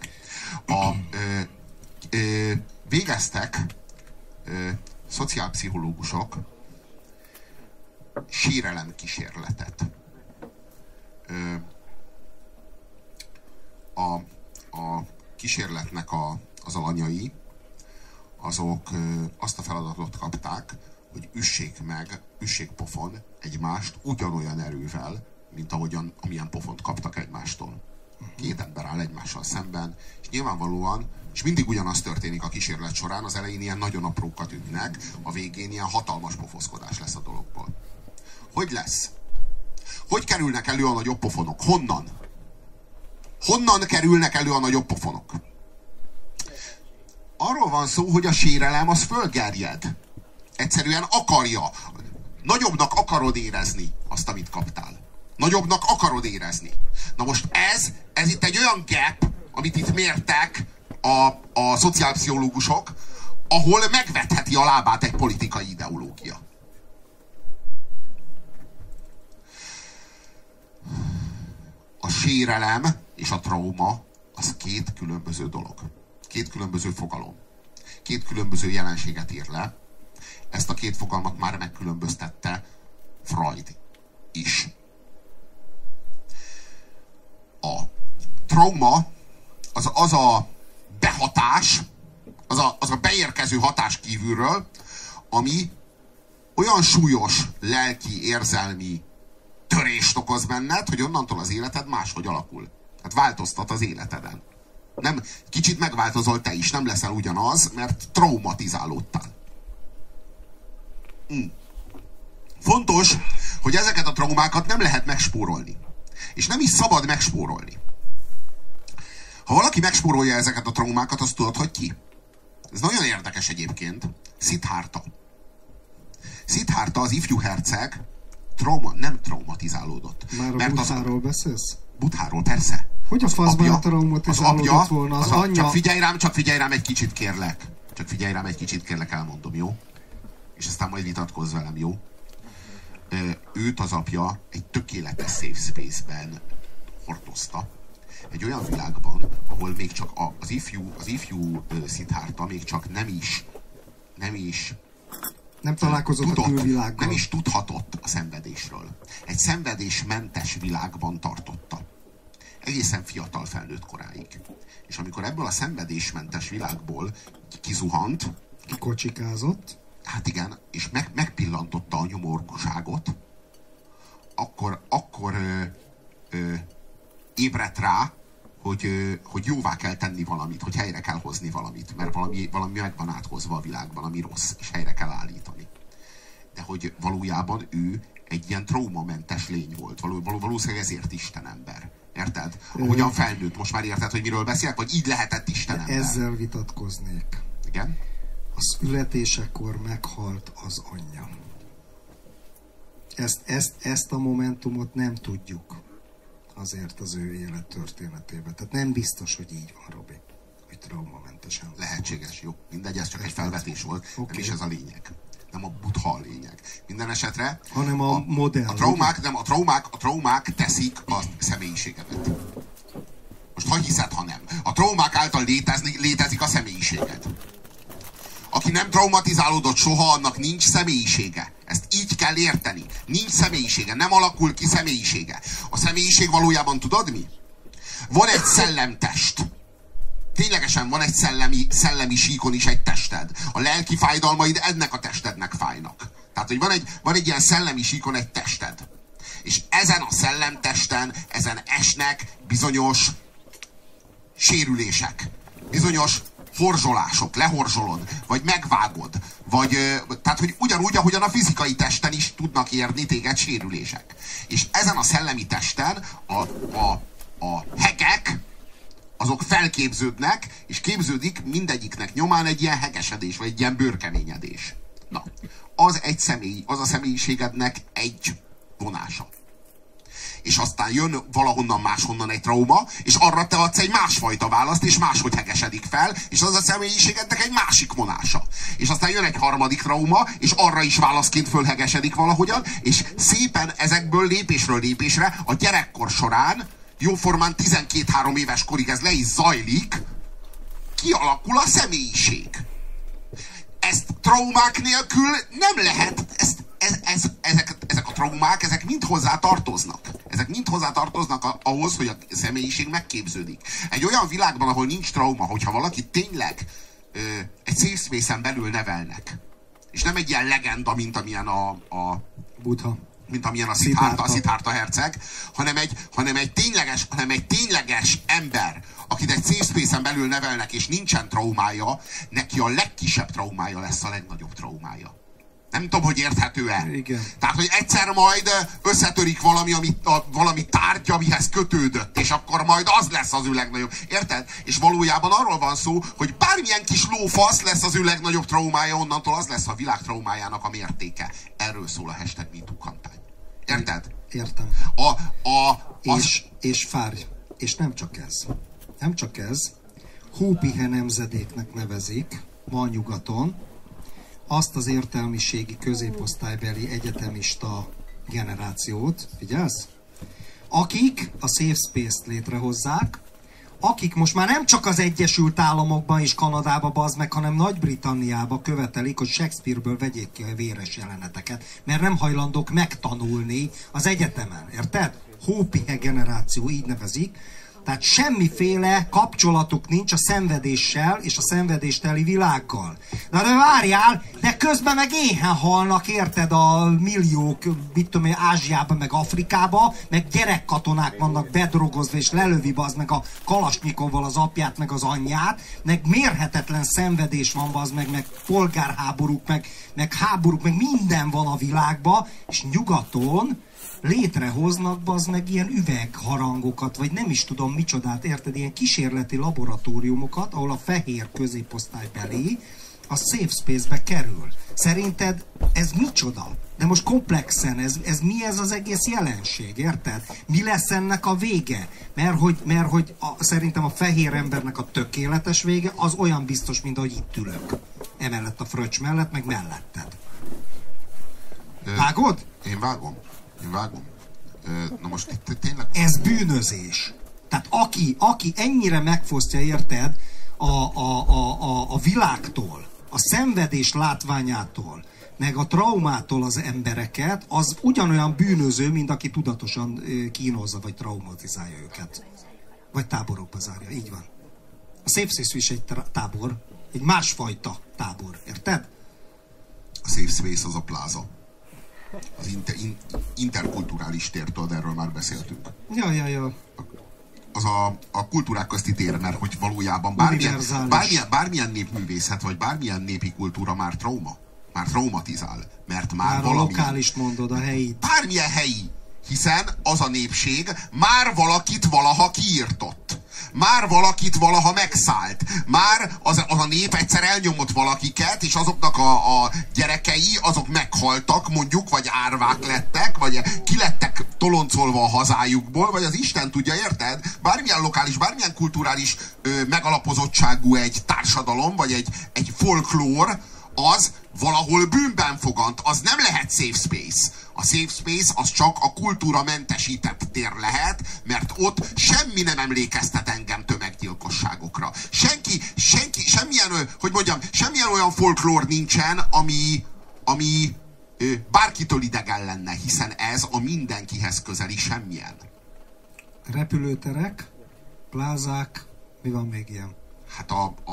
Végeztek szociálpszichológusok sérelem kísérletet. A kísérletnek az alanyai, azok azt a feladatot kapták, hogy üssék pofon egymást ugyanolyan erővel, mint amilyen pofont kaptak egymástól. Két ember áll egymással szemben, és nyilvánvalóan, és mindig ugyanaz történik a kísérlet során, az elején ilyen nagyon aprókat ütnek, a végén ilyen hatalmas pofoszkodás lesz a dologból. Hogy lesz? Hogy kerülnek elő a nagyobb pofonok? Honnan? Honnan kerülnek elő a nagyobb pofonok? Arról van szó, hogy a sérelem az fölgerjed. Egyszerűen akarja. Nagyobbnak akarod érezni azt, amit kaptál. Nagyobbnak akarod érezni. Na most ez itt egy olyan gap, amit itt mértek a szociálpszichológusok, ahol megvetheti a lábát egy politikai ideológia. A sérelem és a trauma az két különböző dolog. Két különböző fogalom. Két különböző jelenséget ír le. Ezt a két fogalmat már megkülönböztette Freud is. A trauma az a behatás, az a beérkező hatás kívülről, ami olyan súlyos lelki, érzelmi törést okoz benned, hogy onnantól az életed máshogy alakul. Tehát változtat az életeden. Nem, kicsit megváltozol te is, nem leszel ugyanaz, mert traumatizálódtál. Fontos, hogy ezeket a traumákat nem lehet megspórolni. És nem is szabad megspórolni. Ha valaki megspórolja ezeket a traumákat, azt tudod, hogy ki? Ez nagyon érdekes egyébként. Siddhartha. Siddhartha, az ifjú herceg, nem traumatizálódott. Már a Buddháról beszélsz? Buddháról, persze. Hogy a faszban traumatizálódott volna? Az anyja... Csak figyelj rám egy kicsit, kérlek. Csak figyelj rám egy kicsit, kérlek, elmondom, jó? És aztán majd vitatkozz velem, jó? Őt az apja egy tökéletes safe space-ben hordozta. Egy olyan világban, ahol még csak az ifjú Siddhartha még csak nem találkozott a külvilággal. Nem is tudhatott a szenvedésről. Egy szenvedésmentes világban tartotta. Egészen fiatal felnőtt koráig. És amikor ebből a szenvedésmentes világból kizuhant, kikocsikázott, hát igen, és megpillantotta a nyomorúságot, akkor ébredt rá, hogy jóvá kell tenni valamit, hogy helyre kell hozni valamit, mert valami meg van átkozva a világban, ami rossz, és helyre kell állítani. De hogy valójában ő egy ilyen traumamentes lény volt. Valószínűleg ezért Istenember. Érted? Ahogyan felnőtt, most már érted, hogy miről beszélek? Vagy így lehetett Istenember? Ezzel vitatkoznék. Igen? A születésekor meghalt az anyja. Ezt a momentumot nem tudjuk azért az ő élettörténetében. Tehát nem biztos, hogy így van, Robi. Hogy traumamentesen. Lehetséges, jó. Mindegy, ez csak egy felvetés volt. Okay. Nem is ez a lényeg. Nem a Buddha a lényeg. Minden esetre... Hanem a modell. A traumák teszik a személyiségedet. Most ha hiszed, ha nem. A traumák által létezik a személyiséged. Aki nem traumatizálódott soha, annak nincs személyisége. Ezt így kell érteni. Nincs személyisége, nem alakul ki személyisége. A személyiség valójában tudod mi? Van egy szellemtest. Ténylegesen van egy szellemi síkon is egy tested. A lelki fájdalmaid ennek a testednek fájnak. Tehát, hogy van egy ilyen szellemi síkon egy tested. És ezen a szellemtesten, ezen esnek bizonyos sérülések. Bizonyos horzsolások, lehorzsolod, vagy megvágod, tehát, hogy ugyanúgy, ahogyan a fizikai testen is tudnak érni téged sérülések. És ezen a szellemi testen a hegek, azok felképződnek, és képződik mindegyiknek nyomán egy ilyen hegesedés, vagy egy ilyen bőrkeményedés. Na, az a személyiségednek egy vonása. És aztán jön valahonnan máshonnan egy trauma, és arra te adsz egy másfajta választ, és máshogy hegesedik fel, és az a személyiségednek egy másik vonása. És aztán jön egy harmadik trauma, és arra is válaszként fölhegesedik valahogyan, és szépen ezekből lépésről lépésre a gyerekkor során, jóformán 12-3 éves korig ez le is zajlik, kialakul a személyiség. Ezt traumák nélkül nem lehet, ezek a traumák, ezek mind hozzá tartoznak. Ezek mind hozzá tartoznak ahhoz, hogy a személyiség megképződik. Egy olyan világban, ahol nincs trauma, hogyha valaki tényleg egy safe space-en belül nevelnek, és nem egy ilyen legenda, mint amilyen a Buddha. Mint amilyen a Siddhartha herceg, hanem egy tényleges ember, akit egy safe space-en belül nevelnek, és nincsen traumája, neki a legkisebb traumája lesz a legnagyobb traumája. Nem tudom, hogy érthető-e. Igen. Tehát, hogy egyszer majd összetörik valami tárgy, amihez kötődött, és akkor majd az lesz az ő legnagyobb. Érted? És valójában arról van szó, hogy bármilyen kis lófasz lesz az ő legnagyobb traumája, onnantól az lesz a világ traumájának a mértéke. Erről szól a #MeToo kampány. Érted? Értem. És fárj. És nem csak ez. Nem csak ez. Hópihe nemzedéknek nevezik ma nyugaton azt az értelmiségi középosztálybeli egyetemista generációt, figyelsz? Akik a Safe Space-t létrehozzák, akik most már nem csak az Egyesült Államokban és Kanadában bazd meg, hanem Nagy-Britanniában követelik, hogy Shakespeare-ből vegyék ki a véres jeleneteket, mert nem hajlandók megtanulni az egyetemen, érted? Hópihe generáció, így nevezik. Tehát semmiféle kapcsolatuk nincs a szenvedéssel és a szenvedésteli világgal. Na de várjál, de közben meg éhen halnak, érted, a milliók, mit tudom én, Ázsiában, meg Afrikában, meg gyerekkatonák vannak bedrogozva, és lelövi az meg a Kalasnyikovval az apját, meg az anyját, meg mérhetetlen szenvedés van az meg polgárháborúk, meg háborúk, meg minden van a világban, és nyugaton létrehoznak bazd meg ilyen üvegharangokat, vagy nem is tudom micsodát, érted, ilyen kísérleti laboratóriumokat, ahol a fehér középosztály belé a Safe Space-be kerül. Szerinted ez micsoda? De most komplexen, ez mi ez az egész jelenség, érted? Mi lesz ennek a vége? Mert hogy szerintem a fehér embernek a tökéletes vége az olyan biztos, mint ahogy itt ülök. Emellett a fröccs mellett, meg melletted. Vágod? Én vágom. Na most itt tényleg... Ez bűnözés. Tehát aki ennyire megfosztja, érted, a világtól, a szenvedés látványától, meg a traumától az embereket, az ugyanolyan bűnöző, mint aki tudatosan kínozza, vagy traumatizálja őket. Vagy táborokba zárja. Így van. A Safe Space is egy tábor. Egy másfajta tábor. Érted? A Safe Space az a pláza. Az interkulturális tér, tudod, erről már beszéltünk. Ja. Az a kultúrák közti tér, mert hogy valójában bármilyen népművészet, vagy bármilyen népi kultúra már traumatizál. Mert már a lokális mondod, a helyi. Bármilyen helyi. Hiszen az a népség már valakit valaha kiirtott. Már valakit valaha megszállt. Már az a nép egyszer elnyomott valakiket, és azoknak a gyerekei, azok meghaltak mondjuk, vagy árvák lettek, vagy ki lettek toloncolva a hazájukból, vagy az Isten tudja, érted? Bármilyen lokális, bármilyen kulturális megalapozottságú egy társadalom, vagy egy folklór, az valahol bűnben fogant, az nem lehet Safe Space. A Safe Space az csak a kultúra mentesített tér lehet, mert ott semmi nem emlékeztet engem tömeggyilkosságokra. Semmilyen olyan folklór nincsen, ami bárkitől idegen lenne, hiszen ez a mindenkihez közeli semmilyen. Repülőterek, plázák, mi van még ilyen? Hát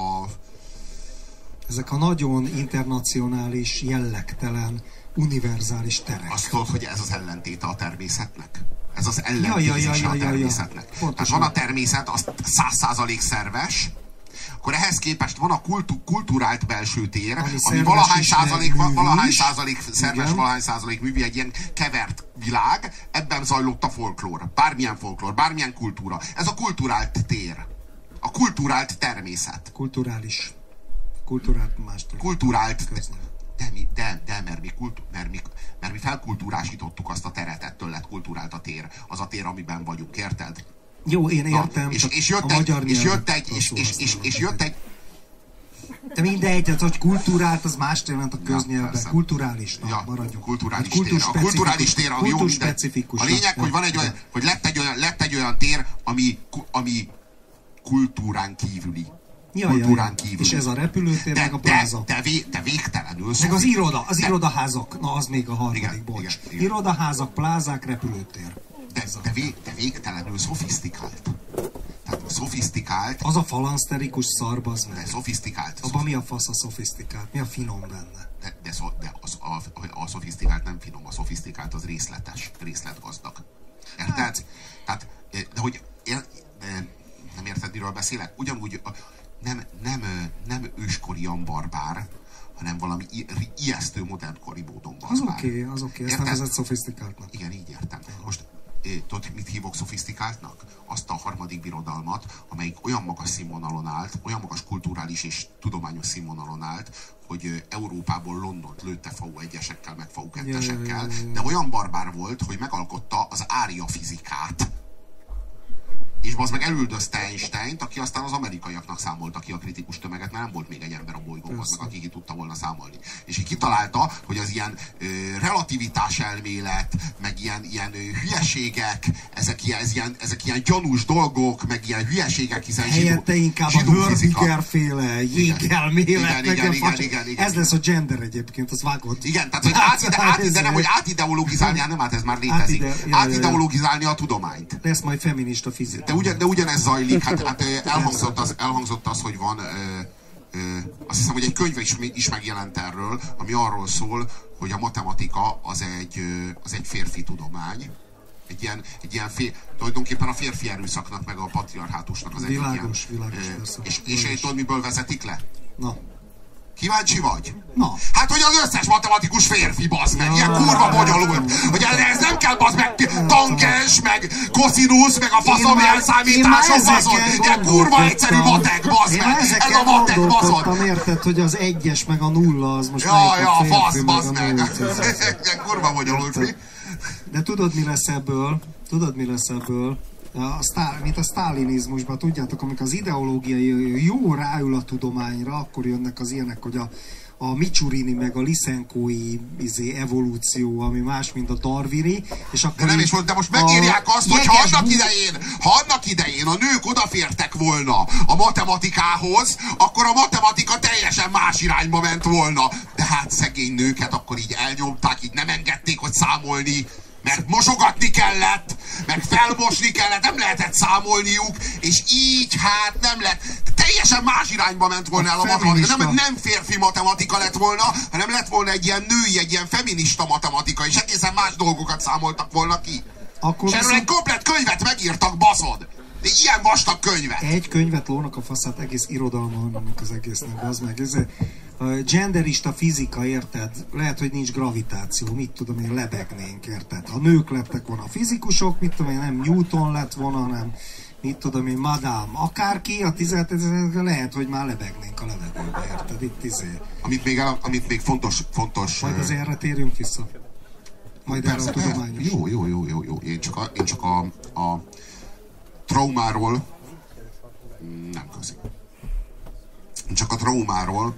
ezek a nagyon internacionális, jellegtelen, univerzális terek. Azt tudod, hogy ez az ellentéte a természetnek? Ez az ellentézése a természetnek. Tehát van a természet, az 100% szerves, akkor ehhez képest van a kulturált belső tér, ami valahány százalék szerves, valahány százalék művi, egy ilyen kevert világ, ebben zajlott a folklór. Bármilyen folklór, bármilyen kultúra. Ez a kulturált tér. A kulturált természet. Kulturált mástól. Kulturált. Mert mi felkulturásítottuk azt a teret, ettől lett kulturált a tér. Az a tér, amiben vagyunk, érted? Jó, én értem. És jött egy... De mindegy, az, hogy kulturált, az mást jelent a köznyelvben. Ja, kulturális, maradjunk. Kulturális tér. A kulturális tér, ami jó minden. A lényeg, hogy van egy olyan, hogy lett egy olyan tér, ami kultúrán kívüli. kultúrán kívül. És ez a repülőtér, meg a pláza. De végtelenül. Meg az irodaházak. Na, az még a harmadik, bocs. Igen. Irodaházak, plázák, repülőtér. De végtelenül szofisztikált. Tehát szofisztikált. Az a falanszterikus szarba, az meg. De szofisztikált. Abban mi a fasz a szofisztikált? Mi a finom benne? De a szofisztikált nem finom, a szofisztikált az részletes, részletgazdag. Érted? Hát. Tehát, de hogy nem érted, miről beszélek? Ugyanúgy nem őskorian barbár, hanem valami ijesztő modernkori módon barbár. Az oké, ezt nevezett szofisztikáltnak. Igen, így értem. Most tudod, mit hívok szofisztikáltnak? Azt a harmadik birodalmat, amelyik olyan magas színvonalon állt, olyan magas kulturális és tudományos színvonalon állt, hogy Európából Londont lőtte FAU 1-esekkel, meg FAU 2-esekkel, de olyan barbár volt, hogy megalkotta az ária fizikát. És az meg elüldözte Einsteint, aki aztán az amerikaiaknak számolta ki a kritikus tömeget, mert nem volt még egy ember a bolygón, az meg, aki ki tudta volna számolni. És így kitalálta, hogy az ilyen relativitás elmélet, meg ilyen hülyeségek, ezek ilyen gyanús dolgok, meg ilyen hülyeségek, hiszen helyette inkább a Hörbiger-féle jégelmélet, igen. Ez lesz a gender egyébként, az vágod. Igen, tehát hogy átideologizálni, nem, hát ez már létezik. Átideologizálni a tudományt. Lesz majd feminista fizika. De ugyanez zajlik, hát elhangzott az, hogy van, azt hiszem, hogy egy könyv is megjelent erről, ami arról szól, hogy a matematika az egy férfi tudomány. Tulajdonképpen a férfi erőszaknak, meg a patriarhátusnak az egyik világos, és tudod, miből vezetik le? Na. Kíváncsi vagy? Na. Hát, hogy az összes matematikus férfi, bazd meg, ilyen kurva bonyolult, hogy ez nem kell, bazd meg, tankens, meg koszinusz, meg a faszom elszámítások, baszod, ilyen kurva egyszerű matek, bazd meg, ez a matek, baszod. Érted, hogy az 1-es meg a 0 az most a fasz, bazd meg, ilyen kurva bonyolult, mi? De tudod, mi lesz ebből? Mint a sztálinizmusban, tudjátok, amikor az ideológiai jó ráül a tudományra, akkor jönnek az ilyenek, hogy a Micsurini meg a Lysenkói evolúció, ami más, mint a darwini, és akkor... De most megírják azt, hogy ha annak idején a nők odafértek volna a matematikához, akkor a matematika teljesen más irányba ment volna. De hát szegény nőket akkor így elnyomták, így nem engedték, hogy számolni, mert mosogatni kellett, meg felmosni kellett, nem lehetett számolniuk, és így hát nem lett. Teljesen más irányba ment volna el a matematika. Nem férfi matematika lett volna, hanem lett volna egy ilyen női, egy ilyen feminista matematika, és egészen más dolgokat számoltak volna ki. Akkor és erről egy komplett könyvet megírtak, baszod! De ilyen vastag könyvet! Egy könyvet lónak a faszát, egész irodalma annak az egésznek, az meg. Ez genderista fizika, érted? Lehet, hogy nincs gravitáció, mit tudom én, lebegnénk, érted? Ha nők lettek volna a fizikusok, mit tudom én, nem Newton lett volna, hanem mit tudom én, Madame akárki, a 17. lehet, hogy már lebegnénk a levegőbe, érted? Amit még fontos... Majd az erre térjünk vissza. Majd erre a tudományos. Jó. Én csak a traumáról nem köszi. Én csak a traumáról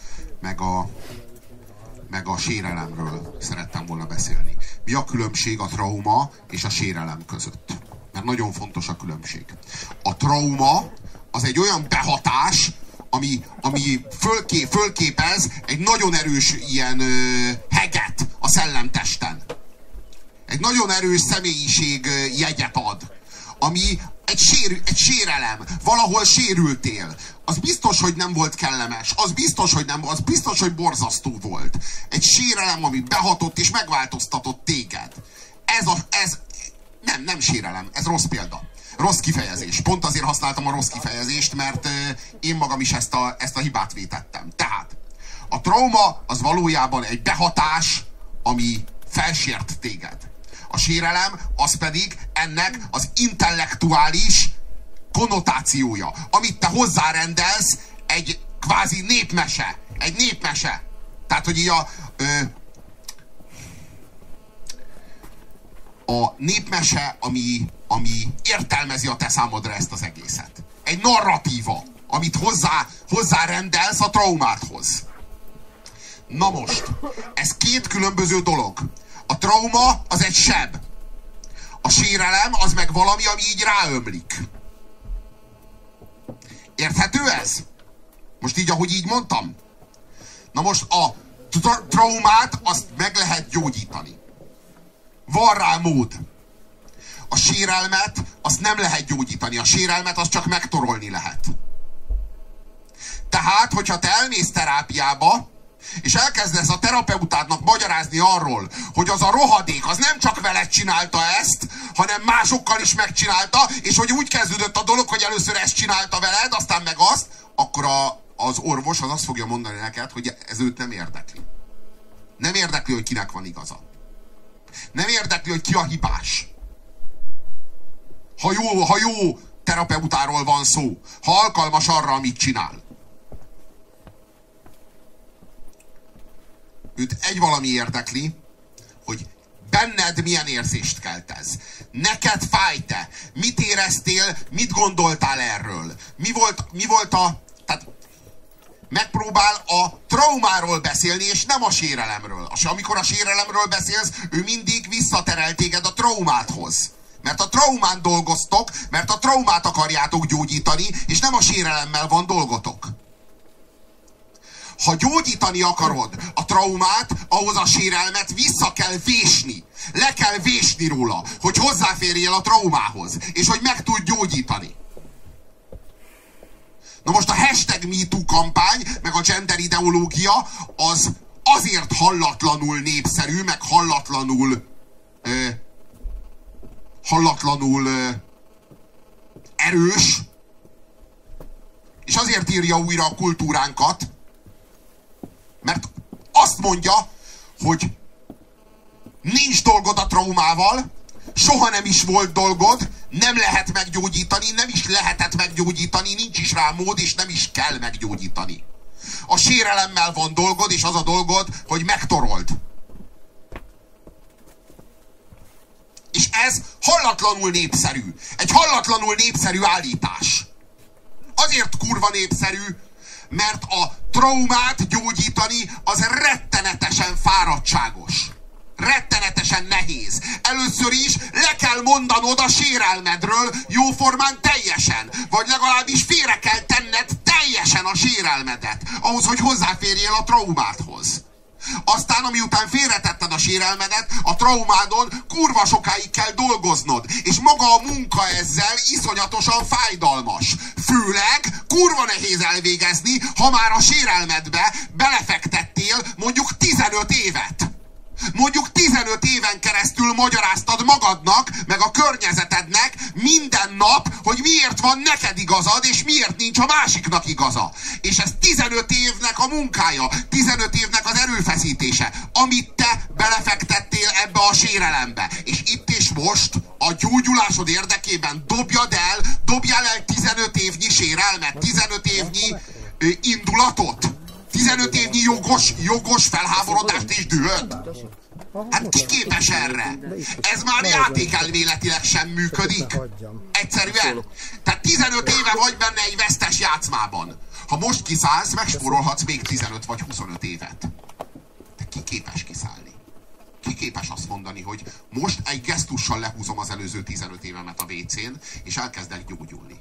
meg a sérelemről szerettem volna beszélni. Mi a különbség a trauma és a sérelem között? Mert nagyon fontos a különbség. A trauma az egy olyan behatás, ami fölképez egy nagyon erős ilyen heget a szellemtesten. Egy nagyon erős személyiség jegyet ad. Ami egy sérelem. Valahol sérültél. Az biztos, hogy nem volt kellemes. Az biztos, hogy borzasztó volt. Egy sérelem, ami behatott és megváltoztatott téged. Nem sérelem. Ez rossz példa. Rossz kifejezés. Pont azért használtam a rossz kifejezést, mert én magam is ezt a hibát vétettem. Tehát a trauma az valójában egy behatás, ami felsért téged. A sérelem az pedig ennek az intellektuális konnotációja, amit te hozzárendelsz egy kvázi népmese. Egy népmese. Tehát, hogy így a népmese, ami értelmezi a te számodra ezt az egészet. Egy narratíva, amit hozzárendelsz a traumádhoz. Na most, ez két különböző dolog. A trauma az egy seb. A sérelem az meg valami, ami így ráömlik. Érthető ez? Most így, ahogy így mondtam. Na most a traumát azt meg lehet gyógyítani. Van rá mód. A sérelmet azt nem lehet gyógyítani. A sérelmet azt csak megtorolni lehet. Tehát, hogyha te elmész terápiába, és elkezdesz a terapeutádnak magyarázni arról, hogy az a rohadék, az nem csak veled csinálta ezt, hanem másokkal is megcsinálta, és hogy úgy kezdődött a dolog, hogy először ezt csinálta veled, aztán meg azt, akkor az orvos az azt fogja mondani neked, hogy ez őt nem érdekli. Nem érdekli, hogy kinek van igaza. Nem érdekli, hogy ki a hibás. Ha jó terapeutáról van szó, ha alkalmas arra, amit csinál. Őt egy valami érdekli, hogy benned milyen érzést keltez. Neked fájt-e? Mit éreztél? Mit gondoltál erről? Mi volt a... Tehát megpróbál a traumáról beszélni, és nem a sérelemről. Amikor a sérelemről beszélsz, ő mindig visszaterel téged a traumádhoz. Mert a traumán dolgoztok, mert a traumát akarjátok gyógyítani, és nem a sérelemmel van dolgotok. Ha gyógyítani akarod a traumát, ahhoz a sérelmet vissza kell vésni. Le kell vésni róla, hogy hozzáférjél a traumához, és hogy meg tud gyógyítani. Na most a #MeToo kampány, meg a gender ideológia az azért hallatlanul népszerű, meg hallatlanul erős, és azért írja újra a kultúránkat, mert azt mondja, hogy nincs dolgod a traumával, soha nem is volt dolgod, nem lehet meggyógyítani, nem is lehetett meggyógyítani, nincs is rá mód, és nem is kell meggyógyítani. A sérelemmel van dolgod, és az a dolgod, hogy megtorold. És ez hallatlanul népszerű. Egy hallatlanul népszerű állítás. Azért kurva népszerű, mert a traumát gyógyítani az rettenetesen fáradtságos. Rettenetesen nehéz. Először is le kell mondanod a sérelmedről jóformán teljesen. Vagy legalábbis félre kell tenned teljesen a sérelmedet. Ahhoz, hogy hozzáférjél a traumádhoz. Aztán, amiután félretetted a sérelmedet, a traumádon kurva sokáig kell dolgoznod. És maga a munka ezzel iszonyatosan fájdalmas. Főleg kurva nehéz elvégezni, ha már a sérelmedbe belefektettél mondjuk 15 évet. Mondjuk 15 éven keresztül magyaráztad magadnak, meg a környezetednek minden nap, hogy miért van neked igazad, és miért nincs a másiknak igaza. És ez 15 évnek a munkája, 15 évnek az erőfeszítése, amit te belefektettél ebbe a sérelembe. És itt és most a gyógyulásod érdekében dobjál el 15 évnyi sérelmet, 15 évnyi indulatot. 15 évnyi jogos felháborodást és dühöt? Hát ki képes erre? Ez már játékelméletileg sem működik. Egyszerűen. Tehát 15 éve vagy benne egy vesztes játszmában. Ha most kiszállsz, megspórolhatsz még 15 vagy 25 évet. De ki képes kiszállni? Ki képes azt mondani, hogy most egy gesztussal lehúzom az előző 15 évemet a WC-n, és elkezdek gyógyulni.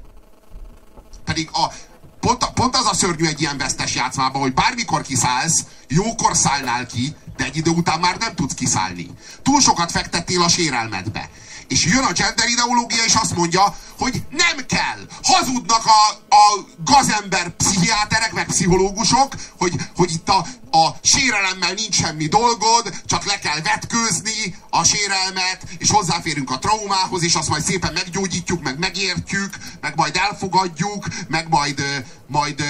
Pedig pont az a szörnyű egy ilyen vesztes játszmában, hogy bármikor kiszállsz, jókor szállnál ki, de egy idő után már nem tudsz kiszállni. Túl sokat fektettél a sérelmedbe. És jön a gender ideológia, és azt mondja, hogy nem kell. Hazudnak a gazember pszichiáterek, meg pszichológusok, hogy itt a sérelemmel nincs semmi dolgod, csak le kell vetkőzni a sérelmet, és hozzáférünk a traumához, és azt majd szépen meggyógyítjuk, meg megértjük, meg majd elfogadjuk, meg majd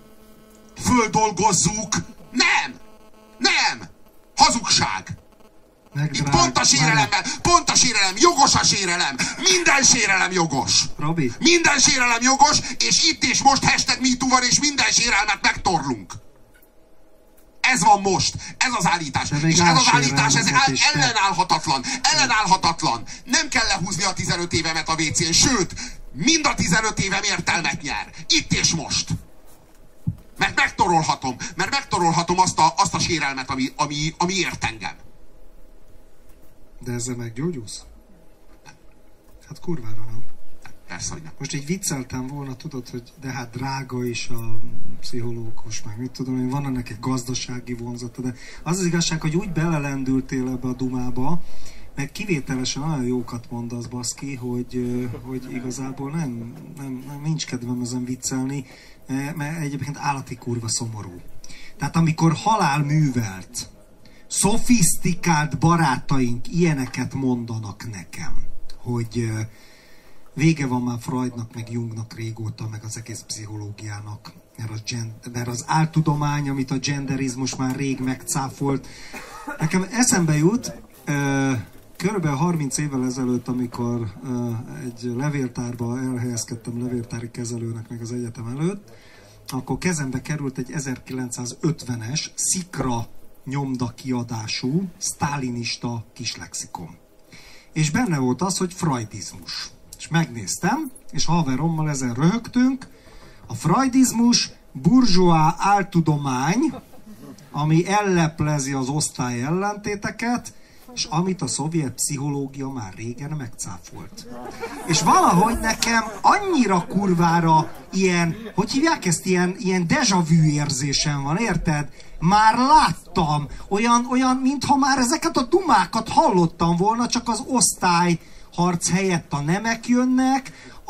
földolgozzuk. Nem! Nem! Hazugság! Itt pont a sérelem, jogos a sérelem, minden sérelem jogos. Robi. Minden sérelem jogos, és itt és most #MeToo van, és minden sérelmet megtorlunk. Ez van most, ez az állítás. És ez az állítás, ez ellenállhatatlan. Nem kell lehúzni a 15 évemet a WC-n, sőt, mind a 15 évem értelmet nyer. Itt és most. Mert megtorolhatom azt a sérelmet, ami ért engem. De ezzel meggyógyulsz? Hát kurvára nem. Persze, hogy nem. Most így vicceltem volna, tudod, hogy de hát drága is a pszichológus, meg mit tudom én, van ennek egy gazdasági vonzata, de az az igazság, hogy úgy belelendültél ebbe a dumába, meg kivételesen olyan jókat mondasz, baszki, hogy igazából nincs kedvem ezen viccelni, mert egyébként állati kurva szomorú. Tehát amikor halálművelt, szofisztikált barátaink ilyeneket mondanak nekem, hogy vége van már Freudnak, meg Jungnak régóta, meg az egész pszichológiának, mert az áltudomány, amit a genderizmus már rég megcáfolt. Nekem eszembe jut, körülbelül 30 évvel ezelőtt, amikor egy levéltárba elhelyezkedtem levéltári kezelőnek meg az egyetem előtt, akkor kezembe került egy 1950-es szikra nyomda kiadású, sztálinista kislexikon. És benne volt az, hogy freudizmus. És megnéztem, és haverommal ezen röhögtünk. A freudizmus burzsóá áltudomány, ami elleplezi az osztály ellentéteket, és amit a szovjet pszichológia már régen megcáfolt. És valahogy nekem annyira kurvára ilyen, hogy hívják ezt, ilyen déjà vu érzésem van, érted? Már láttam, olyan, mintha már ezeket a dumákat hallottam volna, csak az osztályharc helyett a nemek jönnek,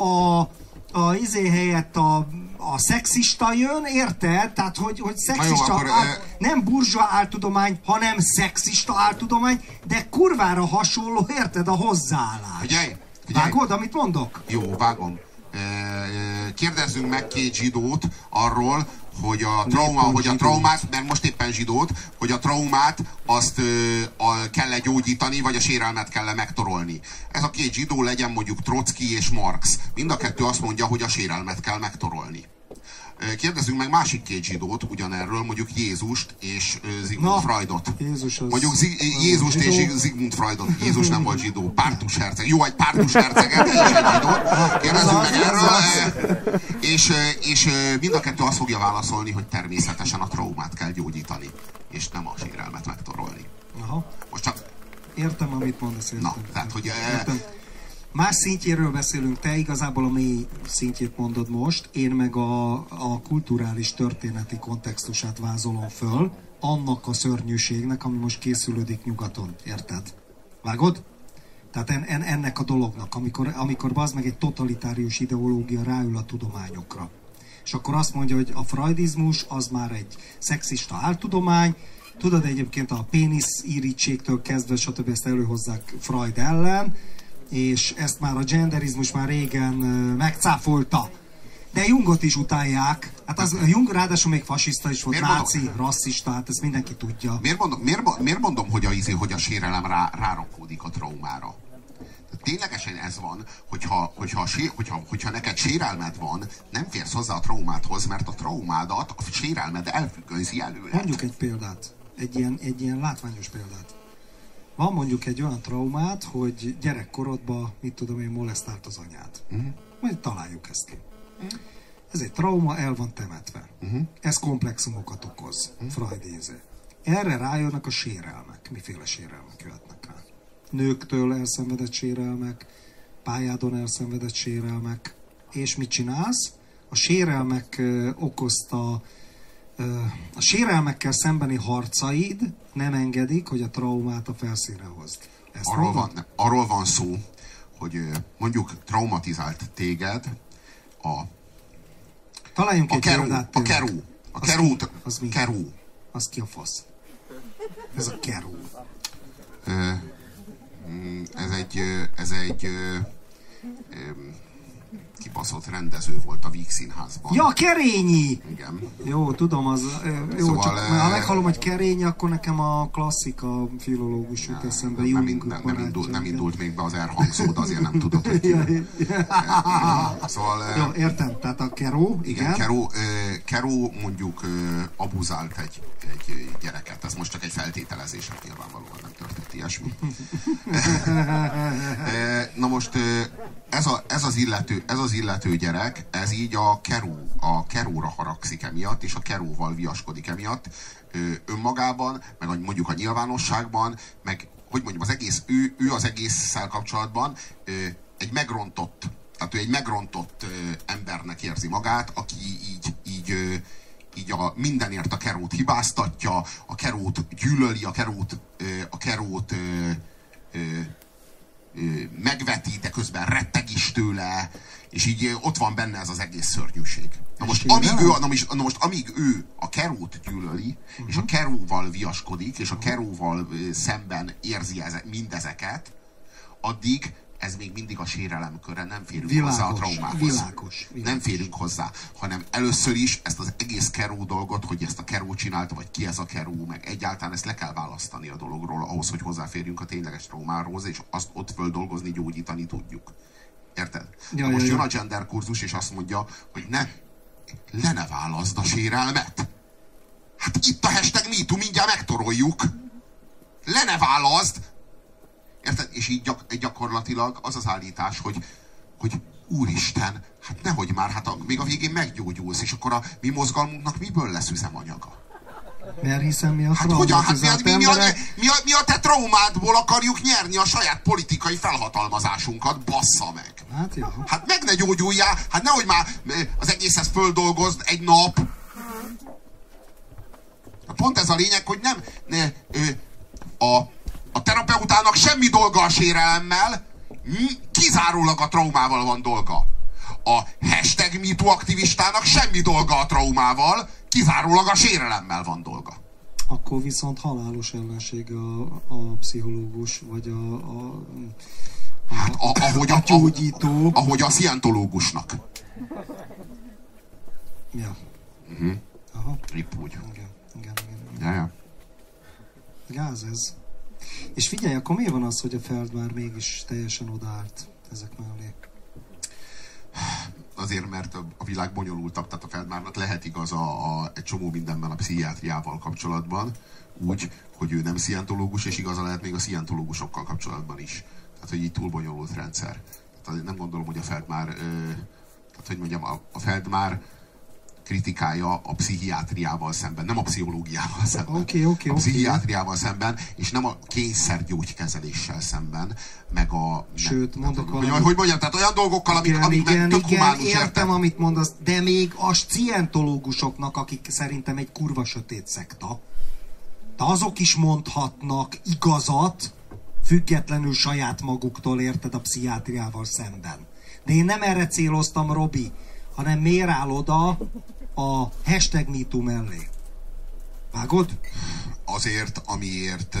a izé helyett a szexista jön, érted? Tehát, hogy szexista, akkor, nem burzsóa áltudomány, hanem szexista áltudomány, de kurvára hasonló, érted, a hozzáállás. Figyelj! Vágod, amit mondok? Jó, vágom. Kérdezzünk meg két zsidót arról, hogy a traumát, mert most éppen zsidót, hogy a traumát azt kell-e gyógyítani, vagy a sérelmet kell-e megtorolni. Ez a két zsidó legyen mondjuk Trotzki és Marx. Mind a kettő azt mondja, hogy a sérelmet kell megtorolni. Kérdezzünk meg másik két zsidót ugyanerről, mondjuk Jézust és Sigmund Freudot. Mondjuk Jézust és Sigmund Freudot. Jézus nem volt zsidó, pártus herceg. Jó, egy pártus herceget, és egy zsidót. Kérdezzünk meg erről. És mind a kettő azt fogja válaszolni, hogy természetesen a traumát kell gyógyítani, és nem a sérelmet megtorolni. Aha. Most csak... Értem, amit mondasz. Értem. Na, tehát, hogy... Értem. Más szintjéről beszélünk, te igazából a mély szintjét mondod most, én meg a kulturális történeti kontextusát vázolom föl, annak a szörnyűségnek, ami most készülődik nyugaton, érted? Vágod? Tehát ennek a dolognak, amikor bazd meg egy totalitárius ideológia ráül a tudományokra. És akkor azt mondja, hogy a freudizmus az már egy szexista áltudomány, tudod, egyébként a pénisz irítségtől kezdve, stb. Ezt előhozzák Freud ellen, és ezt már a genderizmus már régen megcáfolta. De Jungot is utálják. Hát az Jung ráadásul még fasiszta is volt, náci, rasszista, hát ezt mindenki tudja. Miért mondom, hogy a sérelem rárakódik a traumára? Ténylegesen ez van, hogyha neked sérelmed van, nem férsz hozzá a traumádhoz, mert a traumádat a sérelmed elfüggözi előle. Mondjuk egy példát. Egy ilyen látványos példát. Van mondjuk egy olyan traumát, hogy gyerekkorodban, mit tudom én, molesztált az anyád. Majd találjuk ezt ki. Ez egy trauma, el van temetve. Ez komplexumokat okoz. Freudéze. Erre rájönnek a sérelmek. Miféle sérelmek jöhetnek rá? Nőktől elszenvedett sérelmek, pályádon elszenvedett sérelmek. És mit csinálsz? A sérelmek okozta a sérelmekkel szembeni harcaid nem engedik, hogy a traumát a felszínre hozd. Arról van szó, hogy mondjuk traumatizált téged találjunk egy példát. A kerú. Az mi? Kerú. Az ki a fasz? Ez a kerú. Ez egy kibaszott rendező volt a Víg Színházban. Ja, Kerényi! Igen. Jó, tudom, az... Jó, szóval, csak ha meghallom, hogy Kerényi, akkor nekem a klasszika filológus jut eszembe. Nem indult még be az R-hangszó, de azért nem tudod, hogy... Szóval... Jó, értem, tehát a Keró, igen. Keró mondjuk abuzált egy gyereket. Ez most csak egy feltételezés, hát nyilvánvalóan nem történt ilyesmi. Na most ez az illető gyerek, ez így a Keróra haragszik emiatt, és a Keróval viaskodik emiatt önmagában, meg mondjuk a nyilvánosságban, meg hogy mondjam, ő az egésszel kapcsolatban egy megrontott, Tehát ő egy megrontott embernek érzi magát, aki így mindenért a Kerót hibáztatja, a Kerót gyűlöli, a Kerót megveti, de közben retteg is tőle, és így ott van benne ez az egész szörnyűség. Na most, amíg ő a Kerót gyűlöli, és a Keróval viaskodik, és a Keróval szemben érzi mindezeket, addig ez még mindig a sérelem köre, nem férünk hozzá a traumához. Világos. Nem férünk hozzá, hanem először is ezt az egész Keró dolgot, hogy ezt a Keró csinálta, vagy ki ez a Keró, meg egyáltalán ezt le kell választani a dologról, ahhoz, hogy hozzáférjünk a tényleges traumához, és azt ott földolgozni, gyógyítani tudjuk. Érted? Most jön a gender kurzus, és azt mondja, hogy le ne válaszd a sérelmet. Hát itt a #MeToo, mindjárt megtoroljuk. Le ne válaszd. Érted? És így gyakorlatilag az az állítás, hogy úristen, hát nehogy már, hát még a végén meggyógyulsz, és akkor a mi mozgalmunknak miből lesz üzemanyaga? Mert hiszen mi a mi a te traumádból akarjuk nyerni a saját politikai felhatalmazásunkat, bassza meg. Hát jó. Hát meg ne gyógyuljál, hát nehogy már az egészet földolgozd egy nap. Pont ez a lényeg, hogy a terapeutának semmi dolga a sérelemmel, kizárólag a traumával van dolga. A #MeToo aktivistának semmi dolga a traumával, kizárólag a sérelemmel van dolga. Akkor viszont halálos ellenség a pszichológus, vagy a gyógyító. Ahogy a szientológusnak. Ja. Aha. Rip úgy. Igen. Ja. Gáz ez. És figyelj, akkor miért van az, hogy a Feldmár mégis teljesen odaállt ezek mellé? Azért, mert a világ bonyolultabb, tehát a Feldmárnak lehet igaza egy csomó mindenben a pszichiátriával kapcsolatban, úgy, hogy ő nem szientológus, és igaza lehet még a szientológusokkal kapcsolatban is. Tehát, hogy így túl bonyolult rendszer. Tehát nem gondolom, hogy a Feldmár, tehát, hogy mondjam, a Feldmár kritikája a pszichiátriával szemben, nem a pszichológiával szemben. Okay. A pszichiátriával szemben, és nem a kényszergyógykezeléssel szemben, meg a... Sőt, mondok valamit. Hogy mondjam, tehát olyan dolgokkal, amik meg tök humánus, értem, amit mondasz, de még a szientológusoknak, akik szerintem egy kurva sötét szekta, de azok is mondhatnak igazat, függetlenül saját maguktól, érted, a pszichiátriával szemben. De én nem erre céloztam, Robi, hanem miért áll oda a #MeToo mellé. Vágod? Azért, amiért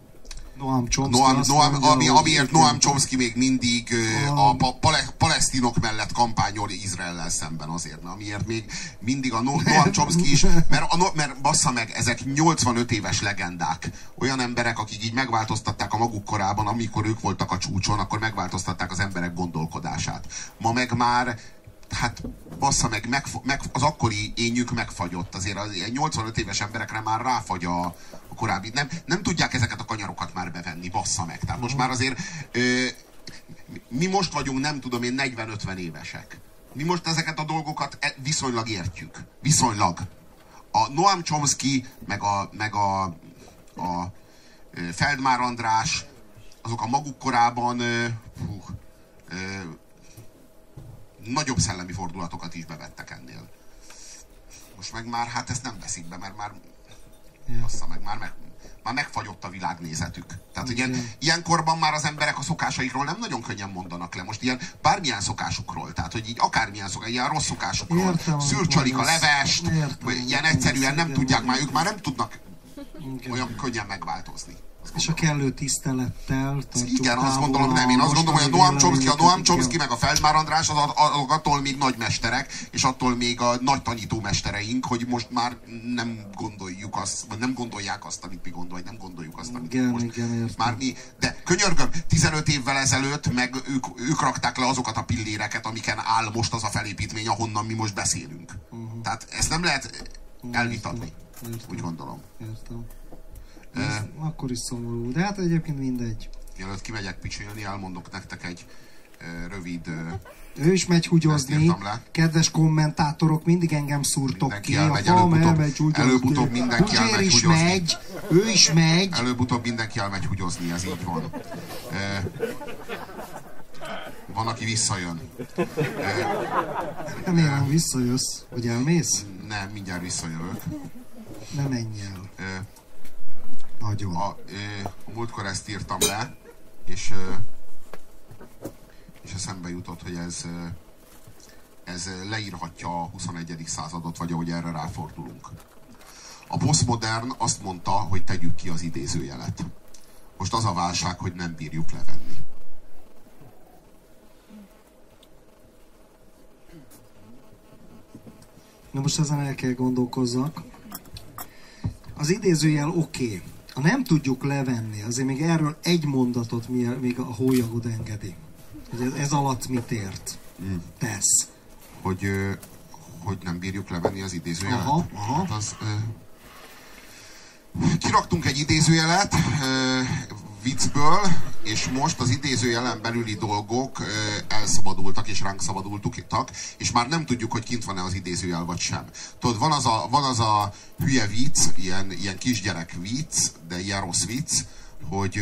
amiért Noam Chomsky még mindig a palesztinok mellett kampányol Izraellel szemben, azért, amiért még mindig a Noam Chomsky is, mert bassza meg, ezek 85 éves legendák. Olyan emberek, akik így megváltoztatták a maguk korában, amikor ők voltak a csúcson, akkor megváltoztatták az emberek gondolkodását. Ma meg már hát bassza meg, az akkori énjük megfagyott. Azért az 85 éves emberekre már ráfagy a korábbi. Nem tudják ezeket a kanyarokat már bevenni, bassza meg. Tehát most már azért mi most vagyunk, nem tudom én, 40-50 évesek. Mi most ezeket a dolgokat viszonylag értjük. Viszonylag. A Noam Chomsky, meg a Feldmár András, azok a maguk korában nagyobb szellemi fordulatokat is bevettek ennél. Most meg már hát ezt nem veszik be, mert már már megfagyott a világnézetük. Tehát ilyen korban már az emberek a szokásaikról nem nagyon könnyen mondanak le. Most ilyen bármilyen szokásukról, tehát hogy így akármilyen ilyen rossz szokásukról, szürcsölik a levest, ilyen egyszerűen nem tudják már, ők már nem tudnak olyan könnyen megváltozni. És a kellő tisztelettel. Igen, azt gondolom, nem. Én azt gondolom, hogy a Noam Chomsky meg a Feldmár András az attól még nagy mesterek, és attól még a nagy tanítómestereink, hogy most már nem gondoljuk azt, vagy nem gondolják azt, amit mi gondoljuk, nem gondoljuk azt, amit igen, most. Igen, már mi, de könyörgöm, 15 évvel ezelőtt meg ők rakták le azokat a pilléreket, amiken áll most az a felépítmény, ahonnan mi most beszélünk. Tehát ezt nem lehet elvitatni, úgy gondolom. Értem. Akkor is szomorú, de hát egyébként mindegy. Mielőtt kimegyek picsélni, elmondok nektek egy rövid... Ő is megy húgyozni. Kedves kommentátorok, mindig engem szúrtok ki. Előbb-utóbb mindenki elmegy húgyozni. Ő is megy. Előbb-utóbb mindenki elmegy húgyozni, ez így van. Van, aki visszajön. Remélem visszajössz, hogy elmész? Nem, mindjárt visszajövök. Ne menj el. Nagyon. A múltkor ezt írtam le, és eszembe jutott, hogy ez leírhatja a 21. századot, vagy ahogy erre ráfordulunk. A posztmodern azt mondta, hogy tegyük ki az idézőjelet. Most az a válság, hogy nem bírjuk levenni. Na most ezen el kell gondolkozzak. Az idézőjel oké. Ha nem tudjuk levenni, azért még erről egy mondatot még a hólyagod engedi. Hogy ez alatt mit ért? Tesz. Hogy nem bírjuk levenni az idézőjelet? Aha. Hát kiraktunk egy idézőjelet viccből, és most az idézőjelen belüli dolgok elszabadultak, és ránk szabadultak, és már nem tudjuk, hogy kint van-e az idézőjel, vagy sem. Tudod, van az a hülye vicc, ilyen kisgyerek vicc, de ilyen rossz vicc, hogy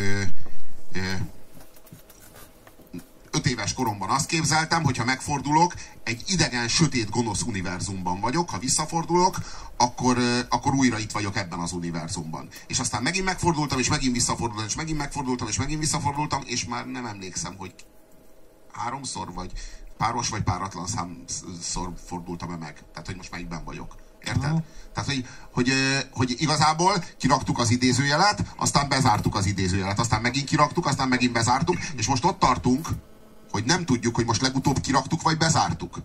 5 éves koromban azt képzeltem, hogy ha megfordulok, egy idegen, sötét, gonosz univerzumban vagyok, ha visszafordulok, akkor újra itt vagyok ebben az univerzumban. És aztán megint megfordultam, és megint visszafordultam, és megint megfordultam, és megint visszafordultam, és már nem emlékszem, hogy 3-szor, vagy páros, vagy páratlan számszor fordultam-e meg. Tehát, hogy most melyikben vagyok. Érted? Tehát, hogy igazából kiraktuk az idézőjelet, aztán bezártuk az idézőjelet, aztán megint kiraktuk, aztán megint bezártuk, és most ott tartunk, hogy nem tudjuk, hogy most legutóbb kiraktuk, vagy bezártuk.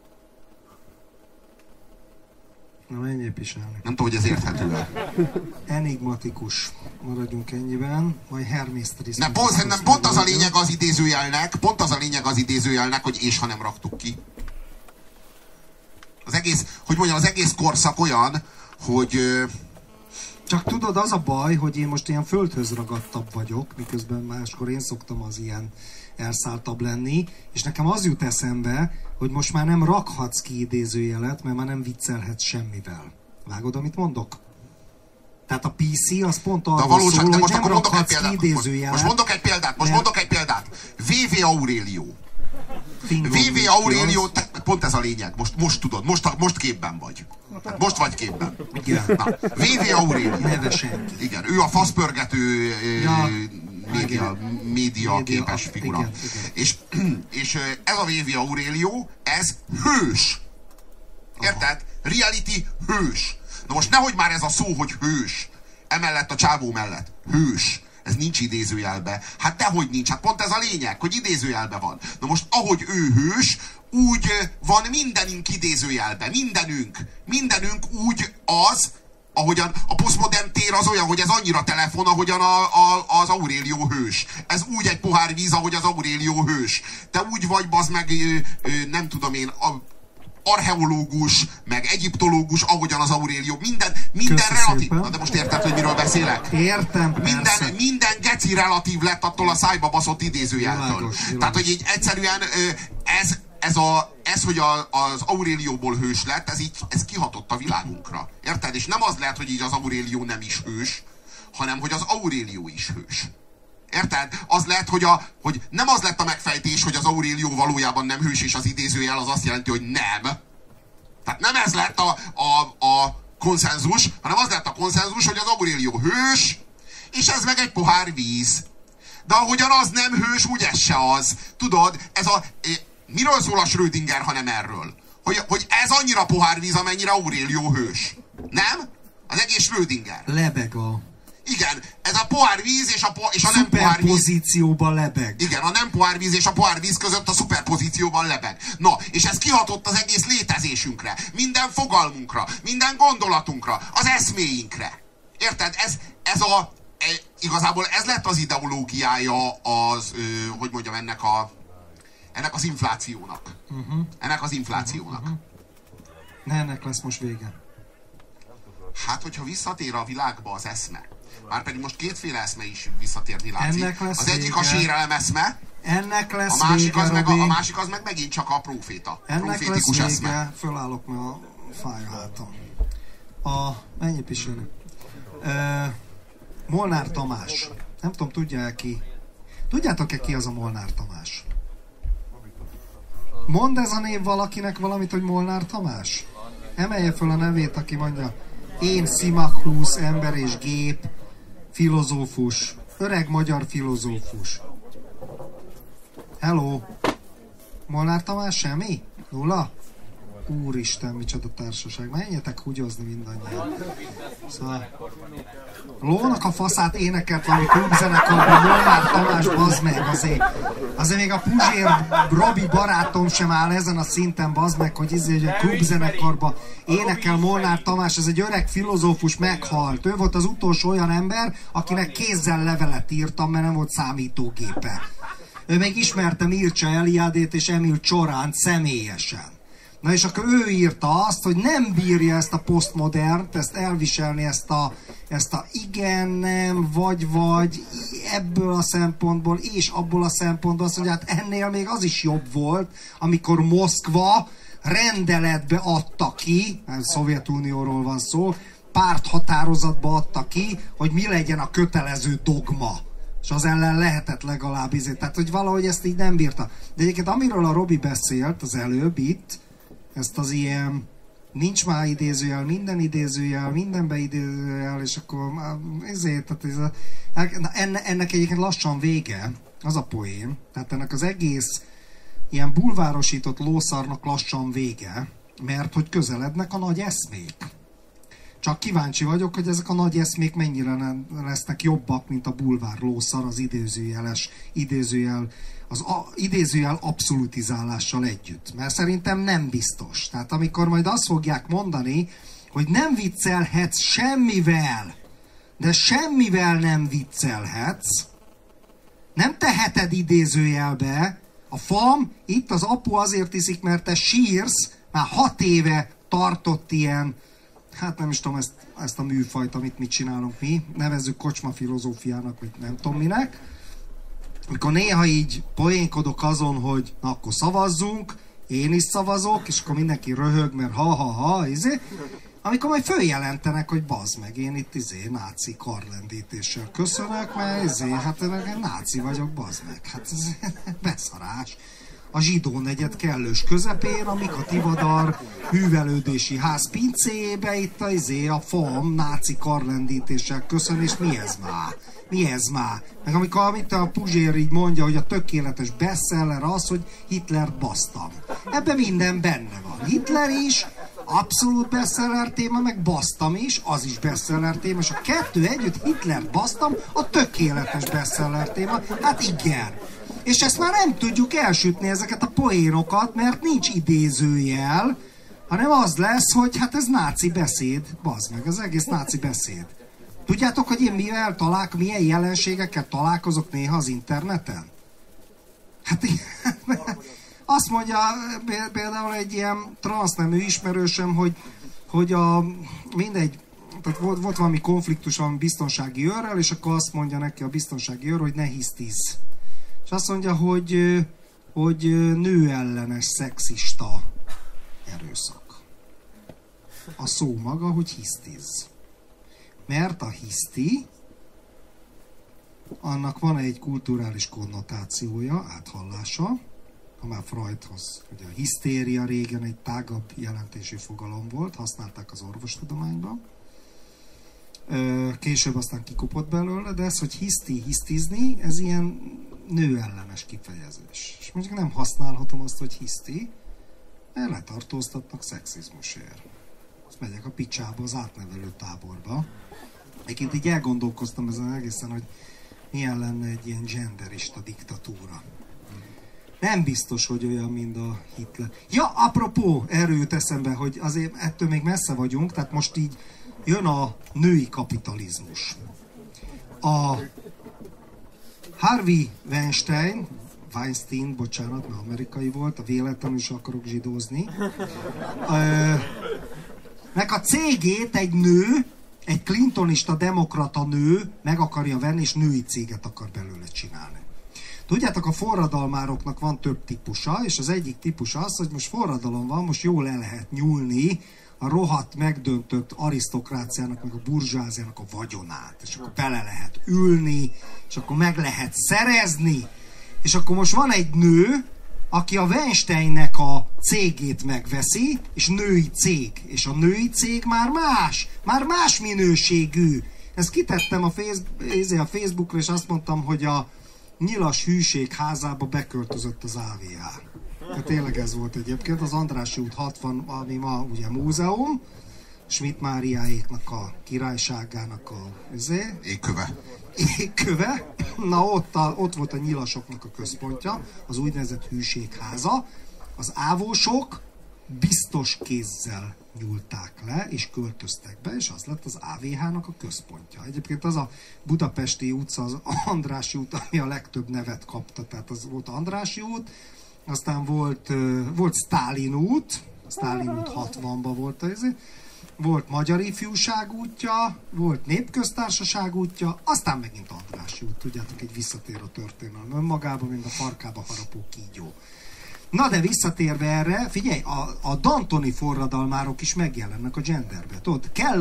Na, menjél pisilni. Nem tudom, hogy ez érthető-e. Enigmatikus. Maradjunk ennyiben, majd Hermész Triszt. Pont az a lényeg az idézőjelnek, hogy és ha nem raktuk ki. Az egész korszak olyan, hogy... Csak tudod, az a baj, hogy én most ilyen földhöz ragadtabb vagyok, miközben máskor én szoktam az ilyen elszálltabb lenni, és nekem az jut eszembe, hogy most már nem rakhatsz ki idézőjelet, mert már nem viccelhetsz semmivel. Vágod, amit mondok? Tehát a PC az pont arról szól, hogy nem rakhatsz ki idézőjelet. Most mondok egy példát. V.V. Aurelio. V.V. Aurelio, pont ez a lényeg. Most tudod, most képben vagy. Most vagy képben. Igen. V.V. Aurelio. Nevesen. Igen, ő a faszpörgető média képes figura. Igen. És ez a V.V. Aurelio, ez hős. Érted? Reality hős. Na most nehogy már ez a szó, hogy hős. Emellett a csávó mellett. Hős. Ez nincs idézőjelbe. Hát dehogy nincs. Hát pont ez a lényeg, hogy idézőjelbe van. Na most ahogy ő hős, úgy van mindenünk idézőjelbe. Mindenünk úgy az, ahogyan a posztmodern tér az olyan, hogy ez annyira telefon, ahogyan az Aurelio hős. Ez úgy egy pohár víz, ahogy az Aurelio hős. Te úgy vagy, bazd meg, nem tudom én, archeológus, meg egyiptológus, ahogyan az Aurelio. Minden relatív. Na de most érted, hogy miről beszélek? Értem, minden geci relatív lett attól a szájba baszott idézőjeltől. Világos. Tehát, hogy így egyszerűen ez, hogy az Aurelióból hős lett, ez kihatott a világunkra. Érted? És nem az lehet, hogy így az Aurelio nem is hős, hanem, hogy az Aurelio is hős. Érted? Az lehet, hogy nem az lett a megfejtés, hogy az Aurelio valójában nem hős, és az idézőjel az azt jelenti, hogy nem. Tehát nem ez lett a konszenzus, hanem az lett a konszenzus, hogy az Aurelio hős, és ez meg egy pohár víz. De ahogyan az nem hős, úgy ez se az. Tudod, miről szól a Schrödinger, hanem erről? Hogy ez annyira pohárvíz, amennyire Aurelio hős. Nem? Az egész Schrödinger. Lebeg Igen, ez a pohárvíz és a nem pohárvíz. Szuperpozícióban lebeg. Igen, a nem pohárvíz és a pohárvíz között a szuperpozícióban lebeg. Na, és ez kihatott az egész létezésünkre, minden fogalmunkra, minden gondolatunkra, az eszméinkre. Érted? Igazából ez lett az ideológiája hogy mondjam, ennek az inflációnak. Ennek az inflációnak. Ennek lesz most vége. Hát, hogyha visszatér a világba az eszme, márpedig most kétféle eszme is visszatérni látszik. Az egyik a sérelem eszme, ennek lesz a másik, vége, a másik az meg megint csak a próféta. Ennek lesz vége, eszme. Fölállok, mert a fáj a hátam. Mennyi pisilni? Molnár Tamás. Nem tudom, tudják ki? Tudjátok-e ki az a Molnár Tamás? Mond ez a név valakinek valamit, hogy Molnár Tamás? Emelje föl a nevét, aki mondja, én Szimakhlusz, ember és gép, filozófus, öreg magyar filozófus. Hello! Molnár Tamás semmi? Nulla? Úristen, micsoda társaság. Menjetek húgyozni mindannyian. Szóval... Lónak a faszát énekelt valami klubzenekarban, Molnár Tamás, bazd meg, azért még a Puzsér Robi barátom sem áll ezen a szinten, bazd meg, hogy a klubzenekarban énekel Molnár Tamás, ez egy öreg filozófus, meghalt. Ő volt az utolsó olyan ember, akinek kézzel levelet írtam, mert nem volt számítógépe. Ő még ismerte Mircea Eliádét és Emil Csoránt személyesen. Na és akkor ő írta azt, hogy nem bírja ezt a posztmodernt, ezt elviselni, ezt a igen, nem, vagy, ebből a szempontból és abból a szempontból, azt mondja, hát ennél még az is jobb volt, amikor Moszkva rendeletbe adta ki, Szovjetunióról van szó, párthatározatba adta ki, hogy mi legyen a kötelező dogma. És az ellen lehetett legalább tehát hogy valahogy ezt így nem bírta. De egyébként amiről a Robi beszélt az előbb itt, ezt az ilyen nincs már idézőjel, minden idézőjel, mindenbe idézőjel, és akkor ennek egyébként lassan vége, az a poén. Tehát ennek az egész ilyen bulvárosított lószarnak lassan vége, mert hogy közelednek a nagy eszmék. Csak kíváncsi vagyok, hogy ezek a nagy eszmék mennyire lesznek jobbak, mint a bulvár lószar az idézőjel abszolutizálással együtt. Mert szerintem nem biztos. Tehát amikor majd azt fogják mondani, hogy nem viccelhetsz semmivel, de semmivel nem viccelhetsz, nem teheted idézőjelbe, a fam, itt az apu azért iszik, mert te sírsz, már 6 éve tartott ilyen, hát nem is tudom ezt a műfajt, amit mit csinálunk mi, nevezzük kocsma filozófiának, vagy nem tudom minek, amikor néha így poénkodok azon, hogy na akkor szavazzunk, én is szavazok, és akkor mindenki röhög, mert amikor majd följelentenek, hogy bazd meg, én itt náci karlendítéssel köszönök, mert hát én náci vagyok, bazd meg, hát ez beszarás. A zsidó negyed kellős közepén, a Tivadar művelődési ház pincéjébe itt a FAM náci karlendítéssel köszön, és mi ez már? Mi ez már? Meg amikor a Puzsér így mondja, hogy a tökéletes bestseller az, hogy Hitlert basztam. Ebben minden benne van. Hitler is, abszolút bestseller téma, meg basztam is, az is bestseller téma, és a kettő együtt Hitlert basztam, a tökéletes bestseller téma. Hát igen. És ezt már nem tudjuk elsütni, ezeket a poénokat, mert nincs idézőjel, hanem az lesz, hogy hát ez náci beszéd, bazd meg, az egész náci beszéd. Tudjátok, hogy én milyen jelenségekkel találkozok néha az interneten? Hát azt mondja például egy ilyen transznemű ismerősöm, hogy mindegy, tehát volt valami konfliktus valami biztonsági őrrel, és akkor azt mondja neki a biztonsági őr, hogy ne hisztiz. És azt mondja, hogy nőellenes, szexista erőszak. A szó maga, hogy hisztiz. Mert a hiszti, annak van egy kulturális konnotációja, áthallása, ha már Freudhoz, hogy a hisztéria régen egy tágabb jelentésű fogalom volt, használták az orvostudományban. Később aztán kikopott belőle, de ez, hogy hisztizni, ez ilyen nőellenes kifejezés. És mondjuk nem használhatom azt, hogy hiszti, mert letartóztatnak szexizmusért. Azt megyek a picsába, az átnevelő táborba. Egyébként így elgondolkoztam ezen egészen, hogy milyen lenne egy ilyen genderista diktatúra. Nem biztos, hogy olyan, mint a Hitler. Ja, apropó, erről jut eszembe, hogy azért ettől még messze vagyunk, tehát most így jön a női kapitalizmus. A Harvey Weinstein, bocsánat, mert amerikai volt, a véletlenül is akarok zsidózni. Nek a cégét egy nő, egy clintonista demokrata nő meg akarja venni, és női céget akar belőle csinálni. Tudjátok, a forradalmároknak van több típusa, és az egyik típus az, hogy most forradalom van, most jól le lehet nyúlni a rohadt, megdöntött arisztokráciának, meg a burzsázjának a vagyonát. És akkor bele lehet ülni, és akkor meg lehet szerezni. És akkor most van egy nő, aki a Weinsteinnek a cégét megveszi, és női cég. És a női cég már más minőségű. Ezt kitettem a Facebookra, és azt mondtam, hogy a Nyilas Hűség házába beköltözött az AVH. Hát tényleg ez volt egyébként. Az Andrássy út 60, ami ma ugye múzeum, Schmidt Máriáéknak a királyságának a égköve. Na ott volt a nyilasoknak a központja, az úgynevezett hűségháza. Az ávósok biztos kézzel nyúlták le, és költöztek be, és az lett az AVH-nak a központja. Egyébként az a budapesti utca, az Andrássy út, ami a legtöbb nevet kapta, tehát az volt Andrássy út, aztán volt Sztálin út 60-ban volt ez, volt Magyar Ifjúság útja, volt Népköztársaság útja, aztán megint Andrássy út, tudjátok, egy visszatér a történelem önmagában, mint a farkába harapó kígyó. Na de visszatérve erre, figyelj, a dantoni forradalmárok is megjelennek a genderbe, tudod, kell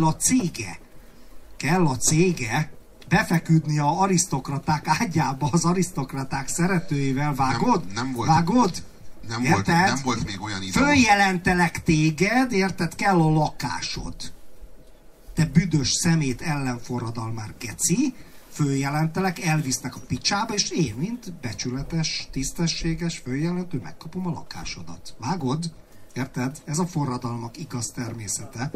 a cége befeküdni a arisztokraták ágyába az arisztokraták szeretőivel, vágod? Nem volt. Vágod? Nem volt még olyan idő. Följelentelek téged, érted? Kell a lakásod. Te büdös szemét ellenforradalmár geci, följelentelek, elvisznek a picsába, és én, mint becsületes, tisztességes följelentő, megkapom a lakásodat. Vágod? Érted? Ez a forradalmak igaz természete.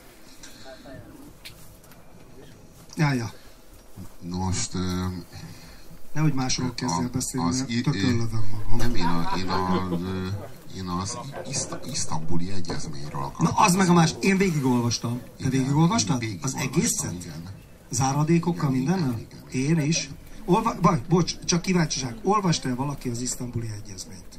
Ja. Most... Nehogy másról kezdjél beszélni, mert tökölövöm magam. Nem, én az isztambuli egyezményről akartam. Na, az meg a más. Én végigolvastam. Te végigolvastad? Az egészet? Igen. Záradékokkal, mindennel? Én is. Bocs, csak kíváncsiság. Olvast-e valaki az isztambuli egyezményt?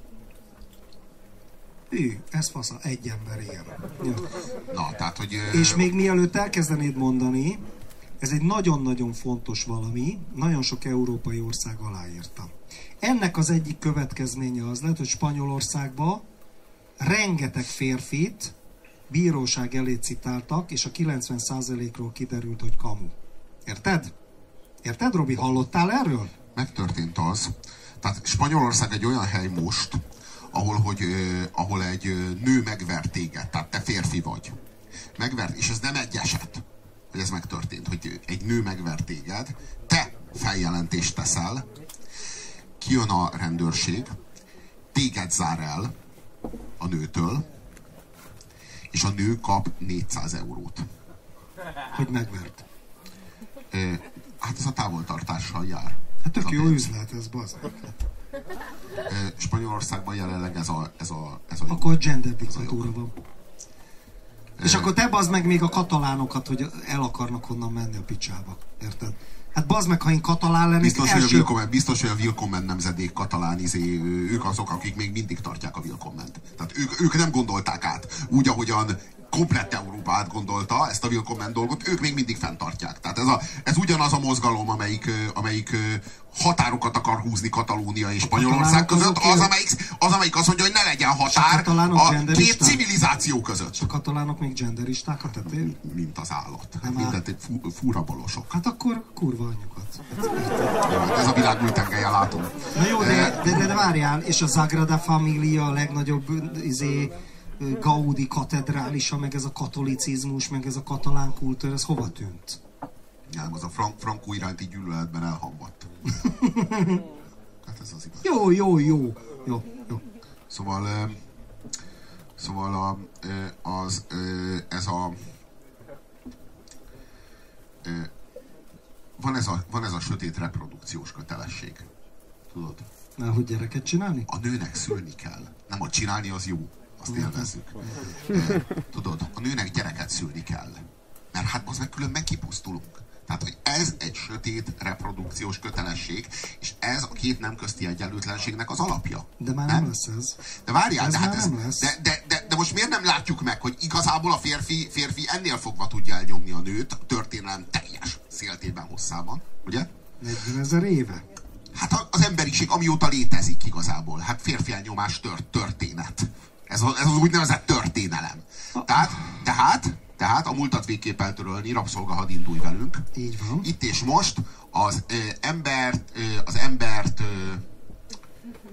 Ez fasza, egy ember ilyen. Ja. Na, tehát, hogy... És még mielőtt elkezdenéd mondani, ez egy nagyon-nagyon fontos valami, nagyon sok európai ország aláírta. Ennek az egyik következménye az lett, hogy Spanyolországban rengeteg férfit bíróság elé citáltak, és a 90%-ról kiderült, hogy kamu. Érted? Érted, Robi? Hallottál erről? Megtörtént az. Tehát Spanyolország egy olyan hely most, ahol egy nő megvert téged, tehát te férfi vagy. Megvert, és ez nem egy eset, hogy ez megtörtént, hogy egy nő megvert téged, te feljelentést teszel, kijön a rendőrség, téged zár el a nőtől, és a nő kap 400 eurót. Hogy megvert? Hát ez a távoltartással jár. Hát tök jó üzlet ez, bazd. Spanyolországban jelenleg ez a akkor gender diktatúra van. És akkor te bazd meg még a katalánokat, hogy el akarnak honnan menni a picsába. Érted? Hát bazd meg, ha én katalán lennék, biztos, hogy a Willkommen nemzedék katalán ők azok, akik még mindig tartják a Willkomment. Tehát ők nem gondolták át úgy, ahogyan komplett Európa átgondolta ezt a Willkommen dolgot, ők még mindig fenntartják. Tehát ez ugyanaz a mozgalom, amelyik határokat akar húzni Katalónia és Spanyolország között, az, amelyik azt mondja, hogy ne legyen határ a két civilizáció között. A katalánok még genderisták a tetén? Mint az állat. Mindent fúra balosok. Hát akkor kurva anyukat. Ez a világ új tengelye, látom. Na jó, de várjál, és a Sagrada Familia a legnagyobb Gaudi katedrálisa, meg ez a katolicizmus, meg ez a katalán kultúra, ez hova tűnt? Nem, az a Franco iránti gyűlöletben elhamvadt. Hát ez az igaz. Jó. Szóval van ez a sötét reprodukciós kötelesség. Tudod? Na, hogy gyereket csinálni? A nőnek szülni kell. Nem, a csinálni az jó. Azt élvezzük. Tudod, a nőnek gyereket szülni kell. Mert hát az meg különben kipusztulunk. Tehát, hogy ez egy sötét reprodukciós kötelesség, és ez a két nem közti egyenlőtlenségnek az alapja. De már nem lesz ez. De várjál, de most miért nem látjuk meg, hogy igazából a férfi ennél fogva tudja elnyomni a nőt, a történelem teljes széltében, hosszában, ugye? 40 000 éve. Hát az emberiség amióta létezik igazából. Hát férfi elnyomás történet. Ez az úgynevezett történelem. Tehát a múltat végképp eltörölni, rabszolgahad indulj velünk. Így van. Itt és most az embert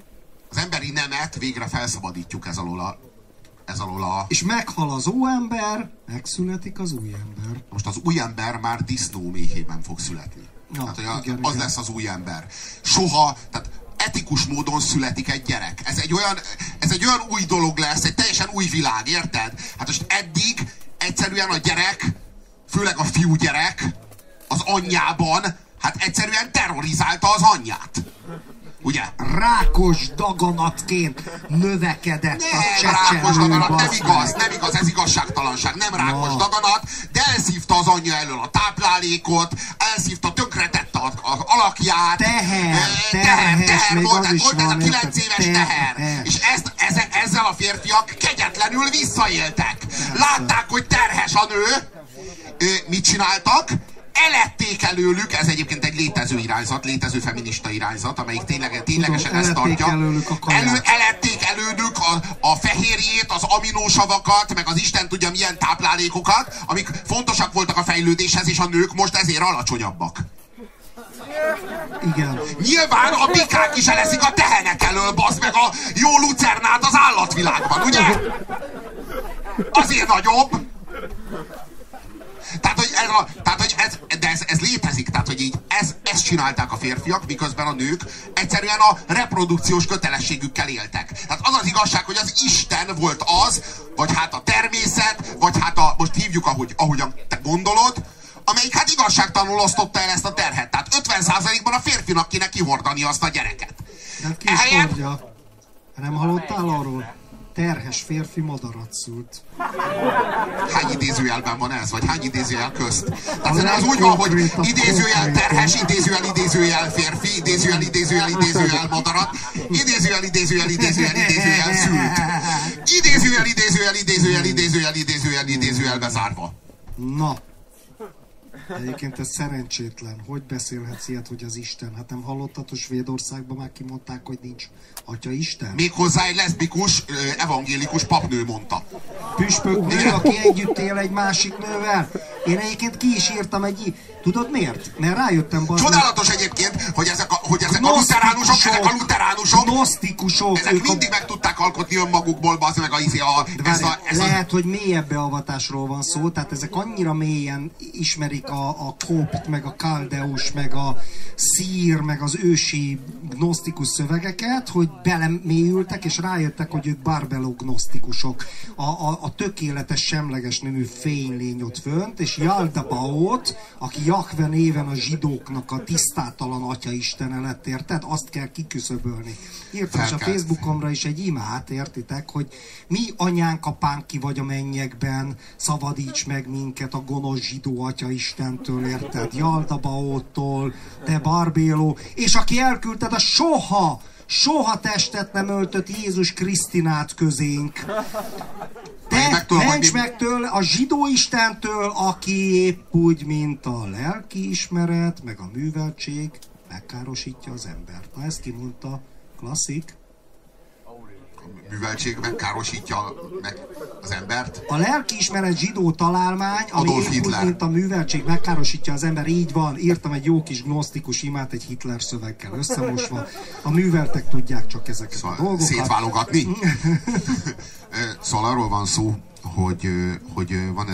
Az emberi nemet végre felszabadítjuk ez alól a... És meghal az óember, megszületik az új ember. Most az új ember már disznó méhében fog születni. Na, tehát, igen, az igen. lesz az új ember. Soha, tehát etikus módon születik egy gyerek. Ez egy olyan új dolog lesz, egy teljesen új világ, érted? Hát most eddig egyszerűen a gyerek, főleg a fiúgyerek, az anyjában, hát egyszerűen terrorizálta az anyját. Ugye? Rákos daganatként növekedett a csecsemő. Rákos daganat, nem igaz, ez igazságtalanság. Nem rákos daganat, de elszívta az anyja elől a táplálékot, elszívta, tönkretette az alakját. Teher volt, ez a 9 éves teher. És ezzel a férfiak kegyetlenül visszaéltek. Látták, hogy terhes a nő. Mit csináltak? Elették előlük, ez egyébként egy létező irányzat, létező feminista irányzat, amelyik ténylegesen ezt tartja. Elették előlük a fehérjét, az aminósavakat, meg az Isten tudja milyen táplálékokat, amik fontosak voltak a fejlődéshez, és a nők most ezért alacsonyabbak. Igen. Nyilván a bikák is eleszik a tehenek elől, bazd meg a jó lucernát az állatvilágban, ugye? Azért nagyobb. Tehát, hogy ez létezik, tehát, hogy így ezt csinálták a férfiak, miközben a nők egyszerűen a reprodukciós kötelességükkel éltek. Tehát az az igazság, hogy az Isten volt az, vagy hát a természet, vagy hát most hívjuk, ahogyan te gondolod, amelyik hát igazságtalanul osztotta el ezt a terhet. Tehát 50%-ban a férfinak kéne kihordani azt a gyereket. Hát ki is hordja. Nem hallottál arról? Terhes férfi madarat szült. Hány idézőjelben van ez? Vagy hány idézőjel közt? Tehát az úgy van, hogy idézőjel terhes, idézőjel férfi, idézőjel madarat, idézőjel szült. Idézőjel bezárva. Na. Egyébként ez szerencsétlen. Hogy beszélhetsz ilyet, hogy az Isten? Hát nem hallottad, hogy Svédországban már kimondták, hogy nincs Atya Isten? Méghozzá egy leszbikus, evangélikus papnő mondta. Püspök nő, aki együtt él egy másik nővel. Én egyébként ki is írtam Tudod miért? Mert rájöttem... Csodálatos egyébként, hogy ezek a luteránusok, gnosztikusok, ezek mindig meg tudták alkotni önmagukból, bazd meg lehet, hogy mélyebb beavatásról van szó, tehát ezek annyira mélyen ismerik a kopt, meg a kaldeus, meg a szír, meg az ősi gnosztikus szövegeket, hogy belemélyültek, és rájöttek, hogy ők barbelognosztikusok. A tökéletes, semleges nemű fénylény ott fönt, és Jaldabaoth, aki Jahve néven a zsidóknak a tisztátalan atyaistene lett, érted? Azt kell kiküszöbölni. Írtam is a Facebookomra is egy imát, értitek, hogy mi anyánk, apánk ki vagy a mennyekben, szabadíts meg minket a gonosz zsidó atyaistentől, érted? Jaldabaottól, te barbéló, és aki elküldted a soha testet nem öltött Jézus Krisztinát közénk. Te ments meg tőle, a zsidó istentől, aki épp úgy, mint a lelkiismeret, meg a műveltség, megkárosítja az embert. Na ezt kimondta, klasszik. A műveltség megkárosítja meg az embert? A lelkiismeret zsidó találmány, ami épp úgy, mint a műveltség, megkárosítja az ember, így van. Írtam egy jó kis gnosztikus imát, egy Hitler szöveggel összemosva. A műveltek tudják csak ezeket a dolgokat. Szétválogatni? Szóval arról van szó, hogy van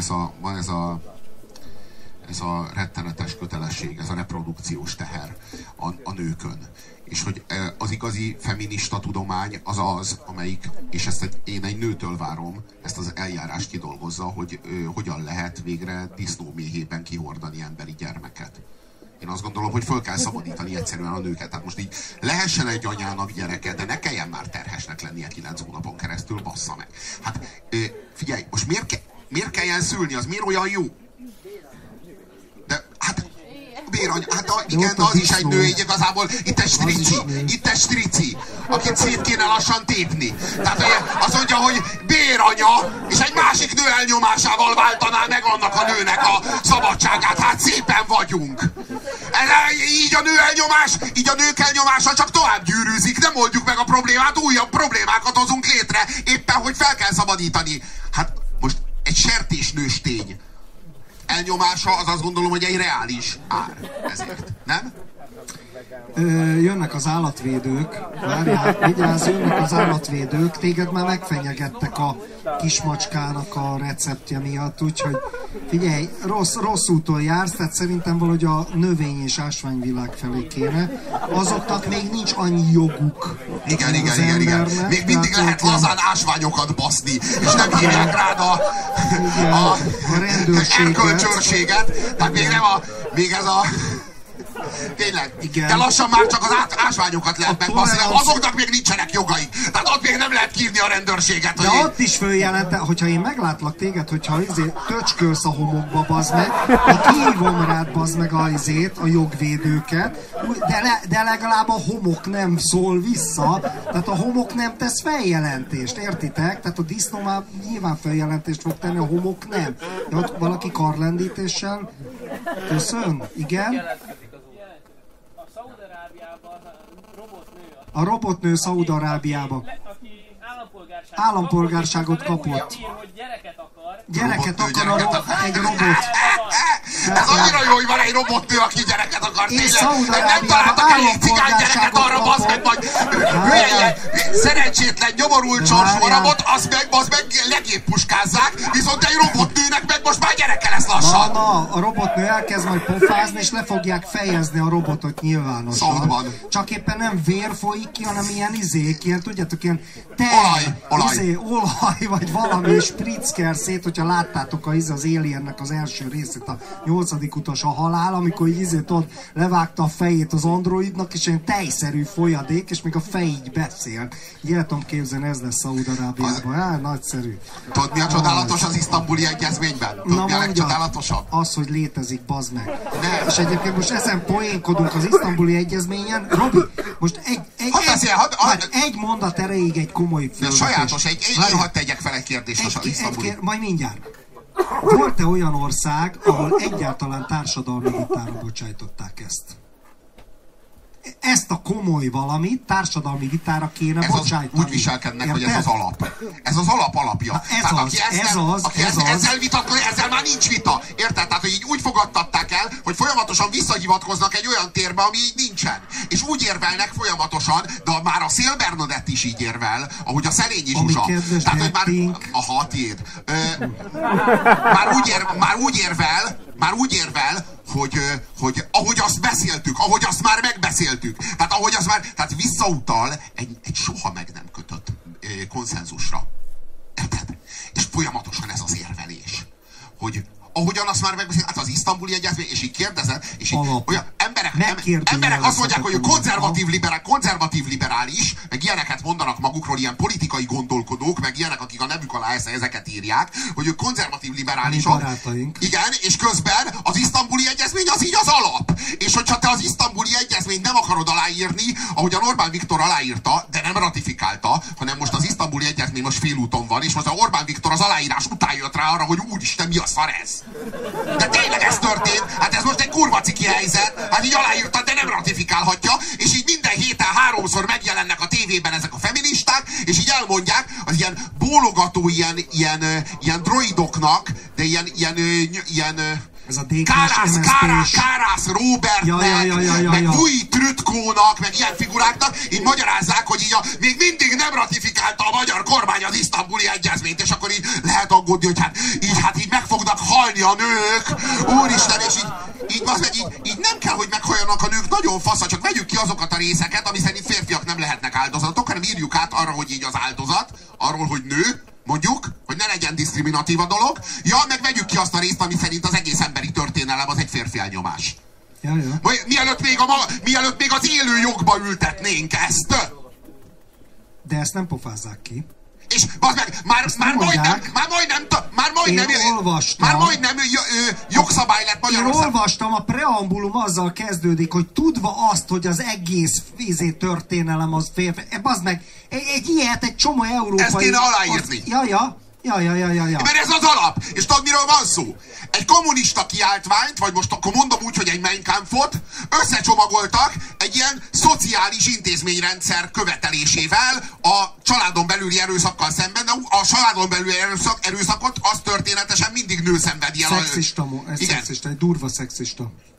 ez a rettenetes kötelesség, ez a reprodukciós teher a nőkön. És hogy az igazi feminista tudomány az, amelyik, és ezt én egy nőtől várom, ezt az eljárást kidolgozza, hogy hogyan lehet végre disznóméhében kihordani emberi gyermeket. Én azt gondolom, hogy föl kell szabadítani egyszerűen a nőket. Tehát most így lehessen egy anyának gyereke, de ne kelljen már terhesnek lennie 9 hónapon keresztül, bassza meg. Hát figyelj, most miért kelljen szülni? Az miért olyan jó? De hát bérany, igen, de az is egy nő, így igazából itt egy strici, akit szét kéne lassan tépni. Tehát azt mondja, hogy béranya, és egy másik nő elnyomásával váltaná meg annak a nőnek a szabadságát. Hát szépen vagyunk. Így a nők elnyomása csak tovább gyűrűzik, nem oldjuk meg a problémát, újabb problémákat hozunk létre, éppen hogy fel kell szabadítani. Hát most egy sertésnőstény elnyomása, az azt gondolom, hogy egy reális ár ezért, nem? Jönnek az állatvédők, várjál, vigyázz, jönnek az állatvédők, téged már megfenyegettek a kismacskának a receptje miatt, úgyhogy figyelj, rossz úton jársz, tehát szerintem valahogy a növény- és ásványvilág felé kéne. Azoknak még nincs annyi joguk. Igen. Még mindig lehet lazán ásványokat baszni, és nem hívják rád a erkölcsőrséget, tehát még ez a... Tényleg. Igen. De lassan már csak az ásványokat lehet megbaszni, azoknak még nincsenek jogaik. Tehát ott még nem lehet kírni a rendőrséget. De ott is följelente, hogyha én meglátlak téged, hogyha töcskölsz a homokba, bazd meg, kihívom rád, bazd meg a jogvédőket, de legalább a homok nem szól vissza, tehát a homok nem tesz feljelentést, értitek? Tehát a disznó már nyilván feljelentést fog tenni, a homok nem. De ott valaki karlendítéssel? Köszön? Igen? A robotnő Szaúd-Arábiában. Állampolgárságot kapott. Gyereket akar egy robot. Ez annyira jó, hogy van egy robotnő, aki gyereket akar. És Szaúd-Arábiában állampolgárságot arra, bazd meg, majd szerencsétlen, nyomorult sorsú rabot, azt meg legéppuskázzák, viszont egy robotnőnek meg most már gyereke lesz lassan. Na, a robotnő elkezd majd pofázni, és le fogják fejezni a robotot nyilvánosan. Szaúdban. Csak éppen nem vér folyik ki, hanem ilyen ilyen, tudjátok, ilyen olaj, vagy valami spritzker szét, hogyha láttátok az Aliennek az első részét, a 8. utas, a halál, amikor így ott levágta a fejét az androidnak, és ilyen tejszerű folyadék, és még a fej így beszél. Így el tudom képzelni, ez lesz Szaúd-Arábiában. Nagyszerű. Tudod, mi a csodálatos az isztambuli egyezményben? Tudod, mi a legcsodálatosabb? Az, hogy létezik, bazd meg. És egyébként most ezen poénkodunk az isztambuli egyezményen. Robi, most egy mondat erejéig egy komoly fölvetés. Sajátos, hadd tegyek fel egy kérdést az isztambuli. Majd mindjárt. Volt-e olyan ország, ahol egyáltalán társadalmi vitára bocsájtották ezt? Ezt a komoly valamit társadalmi vitára kéne bocsájtani. Úgy viselkednek, érted? Hogy ez az alap. Ez az alapja. Aki ezzel vitatkozik, ezzel már nincs vita. Érted? Tehát, hogy így úgy fogadtatták el, hogy folyamatosan visszahivatkoznak egy olyan térbe, ami így nincsen. És úgy érvelnek folyamatosan, de már a Szél Bernadett is így érvel, ahogy a Szelényi Zsuzsa. Tehát, hogy már... tiéd. Már úgy érvel, hogy ahogy azt beszéltük, ahogy azt már megbeszéltük, tehát visszautal egy soha meg nem kötött konszenzusra. Érted? És folyamatosan ez az érvelés, hogy ahogyan azt már megbeszélt, hát az isztambuli egyezmény, és így kérdezed, és így olyan emberek azt mondják, hogy konzervatív liberális, meg ilyeneket mondanak magukról, ilyen politikai gondolkodók, meg ilyenek, akik a nevük alá ezeket írják, hogy ők konzervatív liberálisok. Igen, és közben az isztambuli egyezmény az így az alap. És hogyha te az isztambuli egyezményt nem akarod aláírni, ahogy a Orbán Viktor aláírta, de nem ratifikálta, hanem most az isztambuli egyezmény most félúton van, és most a Orbán Viktor az aláírás után jött rá arra, hogy úristen, mi a szar ez? De tényleg ez történt, hát ez most egy kurva ciki helyzet, hát így aláírta, de nem ratifikálhatja, és így minden héten 3-szor megjelennek a tévében ezek a feministák, és így elmondják az ilyen bólogató, ilyen droidoknak, de ilyen ez a Kárász Róbertnek, meg Vui Trütkónak, meg ilyen figuráknak, így magyarázzák, hogy így még mindig nem ratifikálta a magyar kormány az isztambuli egyezményt, és akkor így lehet aggódni, hogy így meg fognak halni a nők, úristen, és így nem kell, hogy meghalljanak a nők, nagyon fasza, csak vegyük ki azokat a részeket, ami szerint férfiak nem lehetnek áldozatok, hanem írjuk át arra, hogy így az áldozat, arról, hogy nő, mondjuk, hogy ne legyen diszkriminatív a dolog, meg vegyük ki azt a részt, ami szerint az egész emberi történelem az egy férfi elnyomás. Ja. Mielőtt még az élő jogba ültetnénk ezt. De ezt nem pofázzák ki. És már majdnem jogszabály lett Magyarországon. Én olvastam, a preambulum azzal kezdődik, hogy tudva azt, hogy az egész történelem az férfi. Bazd meg, egy ilyet egy csomó európai... Ezt kéne aláírni. Ja. Mert ez az alap. És tudod, miről van szó? Egy kommunista kiáltványt, vagy most akkor mondom úgy, hogy egy Mein Kampfot összecsomagoltak egy ilyen szociális intézményrendszer követelésével a családon belüli erőszakkal szemben, de a családon belüli erőszakot az történetesen mindig nő szenvedi el. Szexista, egy durva szexista.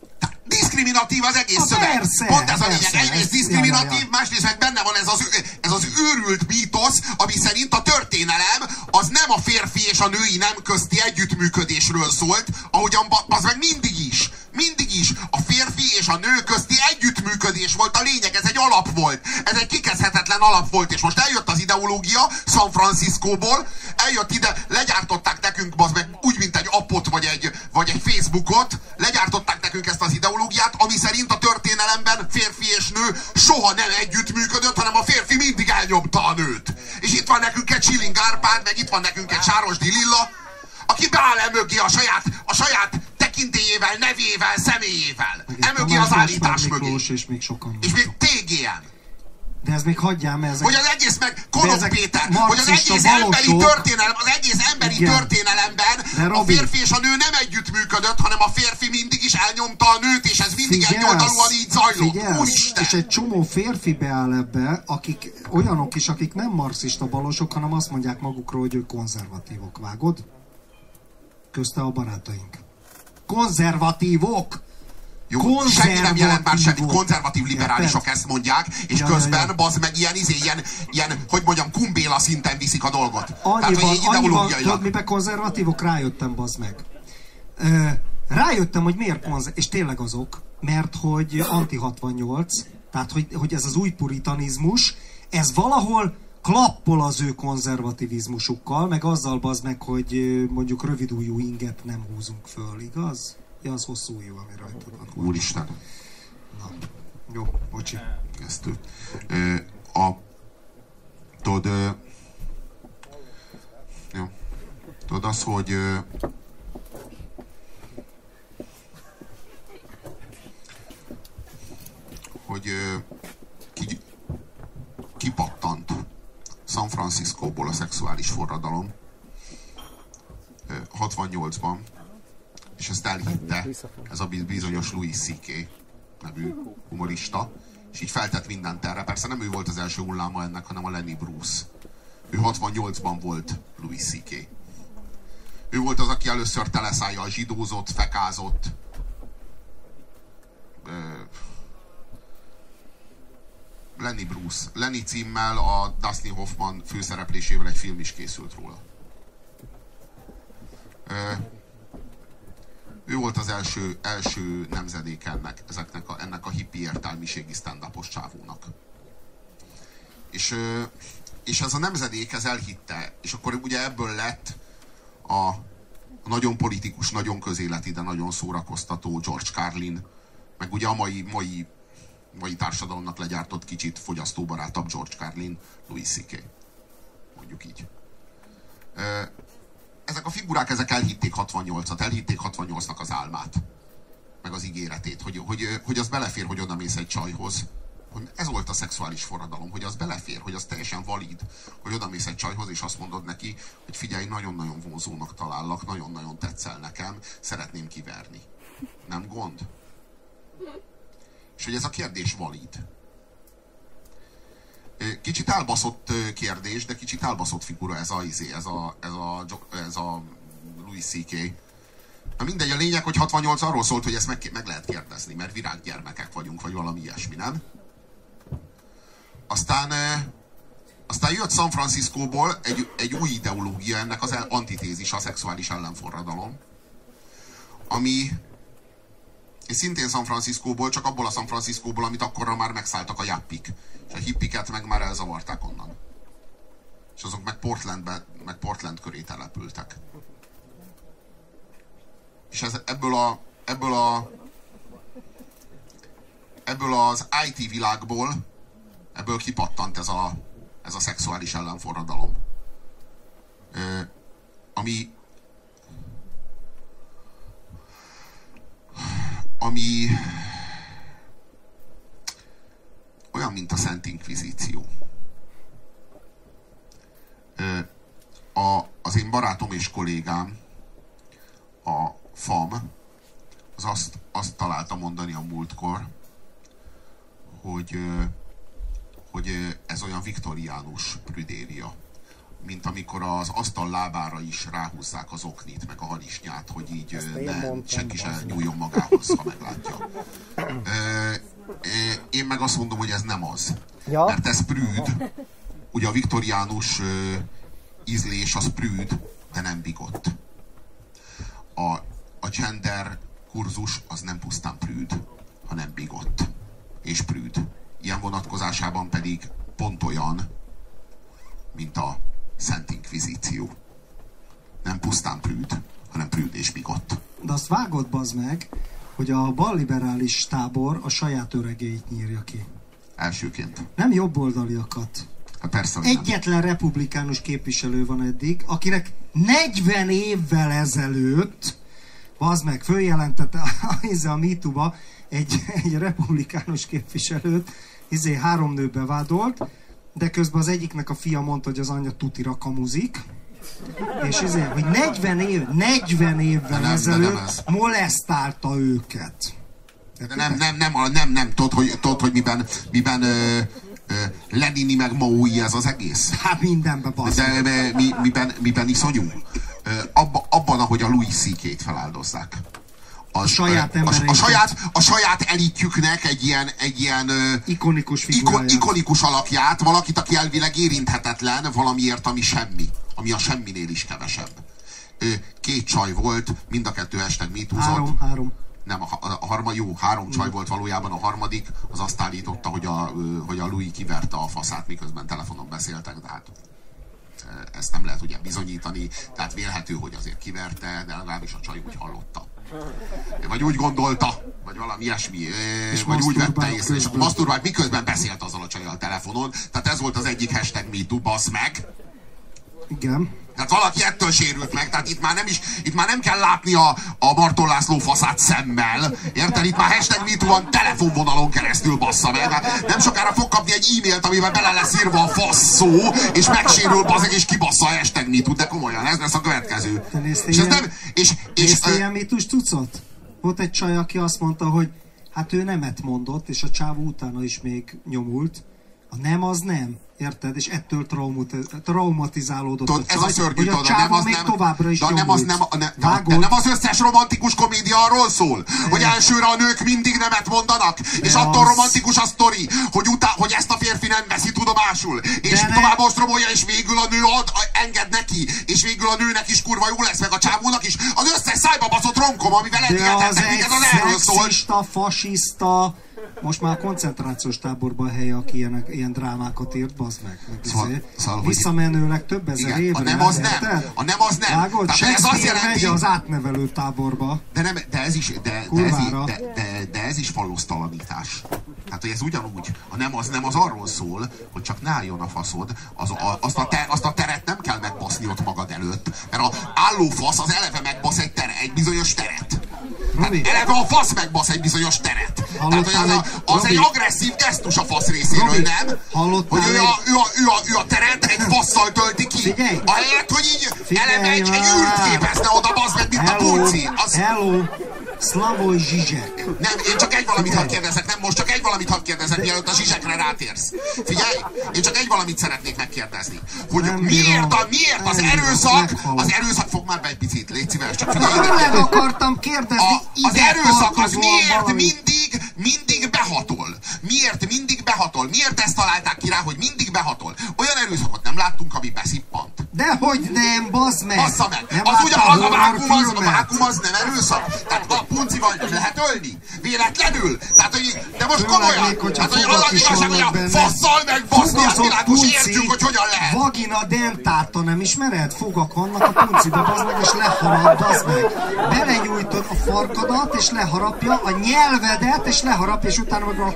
diszkriminatív az egész szöveg. Pont ez a lényeg. Egyrészt diszkriminatív, másrészt meg benne van ez az őrült mítosz, ami szerint a történelem az nem a férfi és a női nem közti együttműködésről szólt, ahogyan az meg mindig is. Mindig is a férfi és a nő közti együttműködés volt a lényeg, ez egy alap volt. Ez egy kikezdhetetlen alap volt, és most eljött az ideológia San Franciscóból, eljött ide, legyártották nekünk, bazd meg, úgy, mint egy appot, vagy egy Facebookot, legyártották nekünk ezt az ideológiát, ami szerint a történelemben férfi és nő soha nem együttműködött, hanem a férfi mindig elnyomta a nőt. És itt van nekünk egy Schilling Árpád, meg itt van nekünk egy Sárosdi Lilla, aki beáll emögé a saját tekintélyével, nevével, személyével. Emögé az állítás mögé. És még sokan. És még TGM. De ez még hagyjál, mert ezek... Hogy az egész meg Konok Péter, hogy az egész emberi történelem, történelemben a férfi és a nő nem együttműködött, hanem a férfi mindig is elnyomta a nőt, és ez mindig egyoldalúan így zajlott. Úristen! És egy csomó férfi beáll ebbe, akik olyanok is, akik nem marxista balosok, hanem azt mondják magukról, hogy ők konzervatívok. Vágod? Közte a barátaink. Konzervatívok! Jó, senki nem jelent már semmit, konzervatív liberálisok ezt mondják, és közben bazd meg ilyen, hogy mondjam, kumbéla szinten viszik a dolgot. Annyiban, tudod, miben konzervatívok? Rájöttem, bazd meg. Rájöttem, hogy miért és tényleg azok, mert hogy anti-68, tehát hogy ez az új puritanizmus, ez valahol klappol az ő konzervativizmusukkal, meg azzal, bazd meg, hogy mondjuk rövidújú inget nem húzunk föl, igaz? Ja, az hosszú ujjú, ami rajtad van. Úristen. Na, jó, bocsi. Kezdtük. Tudod az, hogy kipattant San Franciscóból a szexuális forradalom 68-ban, és ezt elhitte ez a bizonyos Louis C.K. nevű humorista, és így feltett mindent erre. Persze nem ő volt az első hulláma ennek, hanem a Lenny Bruce. Ő 68-ban volt Louis C.K. Ő volt az, aki először teleszájjal zsidózott, fekázott. Lenny Bruce. Lenny címmel a Dustin Hoffman főszereplésével egy film is készült róla. Ő volt az első nemzedék ennek a hippi értelmiségi stand-upos csávónak. És ez a nemzedék ez elhitte, és akkor ugye ebből lett a nagyon politikus, nagyon közéleti, de nagyon szórakoztató George Carlin, meg ugye a mai társadalomnak legyártott kicsit fogyasztóbarátabb George Carlin, Louis C.K. Mondjuk így. Ezek a figurák, ezek elhitték 68-at, elhitték 68-nak az álmát, meg az ígéretét, hogy az belefér, hogy odamész egy csajhoz. Hogy ez volt a szexuális forradalom, hogy az belefér, hogy az teljesen valid, hogy odamész egy csajhoz, és azt mondod neki, hogy figyelj, nagyon-nagyon vonzónak talállak, nagyon-nagyon tetszel nekem, szeretném kiverni. Nem gond? És hogy ez a kérdés valid. Kicsit elbaszott kérdés, de kicsit elbaszott figura ez a Louis C.K. Na mindegy, a lényeg, hogy 68 arról szólt, hogy ezt meg lehet kérdezni, mert virággyermekek vagyunk, vagy valami ilyesmi, nem? Aztán jött San Franciscóból egy új ideológia, ennek az antitézis, a szexuális ellenforradalom, ami szintén San Franciscóból, csak abból a San Franciscóból, amit akkorra már megszálltak a jappik. És a hippiket meg már elzavarták onnan. És azok meg Portland köré települtek. És ebből az IT világból ebből kipattant ez a szexuális ellenforradalom. Ami olyan, mint a Szent Inkvizíció. Az én barátom és kollégám, a FAM, az azt találta mondani a múltkor, hogy ez olyan viktoriánus prüdéria. mint amikor az asztal lábára is ráhúzzák az oknit, meg a harisnyát, hogy így senki sem nyúljon magához, ha meglátja. Én meg azt mondom, hogy ez nem az. Ja? Mert ez prűd. Ugye a viktoriánus ízlés az prűd, de nem bigott. A gender kurzus az nem pusztán prűd, hanem bigott és prűd. Ilyen vonatkozásában pedig pont olyan, mint a Szent Inkvizíció. Nem pusztán prűd, hanem prűd és bigott. De azt vágod, bazd meg, hogy a balliberális tábor a saját öregeit nyírja ki. Elsőként. Nem jobboldaliakat. Hát persze, egyetlen republikánus képviselő van eddig, akinek 40 évvel ezelőtt, bazd meg, följelentette a MeToo-ba egy republikánus képviselőt, 3 nő bevádolt, de közben az egyiknek a fia mondta, hogy az anyja tutira kamuzik, és hogy 40 évvel ezelőtt molesztálta őket. De nem, tudod, hogy miben Lenini meg Maui ez az egész? Hát mindenben, bazd. De miben iszonyú? Abban, ahogy a Louis C.K.-t feláldozzák. A saját elitjüknek egy ilyen ikonikus alakját, valakit, aki elvileg érinthetetlen valamiért, ami semmi. Ami a semminél is kevesebb. 2 csaj volt, mind a 2 #MeToo-zott. 3. Nem, a harmadik, jó, 3 csaj volt valójában, a harmadik az azt állította, hogy a Louis kiverte a faszát, miközben telefonon beszéltek, de hát ezt nem lehet ugye bizonyítani, tehát vélhető, hogy azért kiverte, de legalábbis a csaj úgy hallotta. Vagy úgy gondolta, vagy valami ilyesmi, vagy úgy vette észre, és masturbált, miközben beszélt azzal a csajjal telefonon, tehát ez volt az egyik #MeToo, bassz meg. Igen. Tehát valaki ettől sérült meg, tehát itt már nem kell látni a Marton László faszát szemmel, érted? Itt már #MeToo van telefonvonalon keresztül, bassza meg. Hát nem sokára fog kapni egy e-mailt, amiben bele lesz írva a fasz szó, és megsérül, bazzeg, és kibassza a #MeToo, de komolyan, ez lesz a következő. Néztél ilyen MeToo-s cuccot? Volt egy csaj, aki azt mondta, hogy hát ő nemet mondott, és a csávó utána is még nyomult. A nem az nem. Érted? És ettől traumatizálódott a csaj, ez a szörnyű, hogy a csávó még továbbra is nyomult. De nem az összes romantikus komédia arról szól, hogy elsőre a nők mindig nemet mondanak, és attól romantikus a sztori, hogy ezt a férfi nem veszi tudomásul, és tovább ostromolja, és végül a nő enged neki, és végül a nőnek is kurva jó lesz, meg a csávónak is. Az összes szájba baszott romkom, amivel eddigetettek minket, az erről szól. Szexista, fasiszta, most már a koncentrációs táborban a helye, aki ilyen drámákat írt, bazd meg. Visszamenőleg több ezer évre. A nem az nem. A nem az nem. Vágod? Shakespeare megy az átnevelő táborba. De ez is fallosztalanítás. Tehát, hogy ez ugyanúgy. A nem az arról szól, hogy csak ne álljon a faszod. Azt a teret nem kell megbaszni ott magad előtt. Mert az álló fasz az eleve megbasz egy bizonyos teret. Eleve a fasz megbasz egy bizonyos teret. Tehát, az egy agresszív gesztus a fasz részéről, Robi, nem? Hogy ő a teret egy fasszal tölti ki. Ahelyett, hogy így elemegy, egy űrt képezne oda, bazd meg, mint a punci. Hello! Slavoj Zsizsek. Nem, én csak egy valamit hadd kérdezek, nem most, csak egy valamit hadd kérdezek, mielőtt a Zsizsekre rátérsz. Figyelj, én csak egy valamit szeretnék megkérdezni. Hogy miért az erőszak, fog már be egy picit, légy szíves, csak figyelj. Tényleg akartam kérdezni, az erőszak az miért mindig behatol? Miért mindig behatol? Miért ezt találták ki rá, hogy mindig behatol? Olyan erőszakot nem láttunk, ami beszippant. Dehogy nem, bazd meg! Bassza meg! Az ugyanaz a vákum az nem erőszak. Tehát a puncival nem lehet ölni. Véletlenül. Tehát, hogy, de most komolyan. Tehát, hogy az az igazság, hogy a fasszal megbaszni, hát világos értjük, hogy hogyan lehet. Vagina dentata, nem ismered? Fogak vannak a punciba, bazd meg, és leharap, bazd meg. Belenyújtod a farkadat, és leharapja a nyelvedet, és leharapja, és utána meg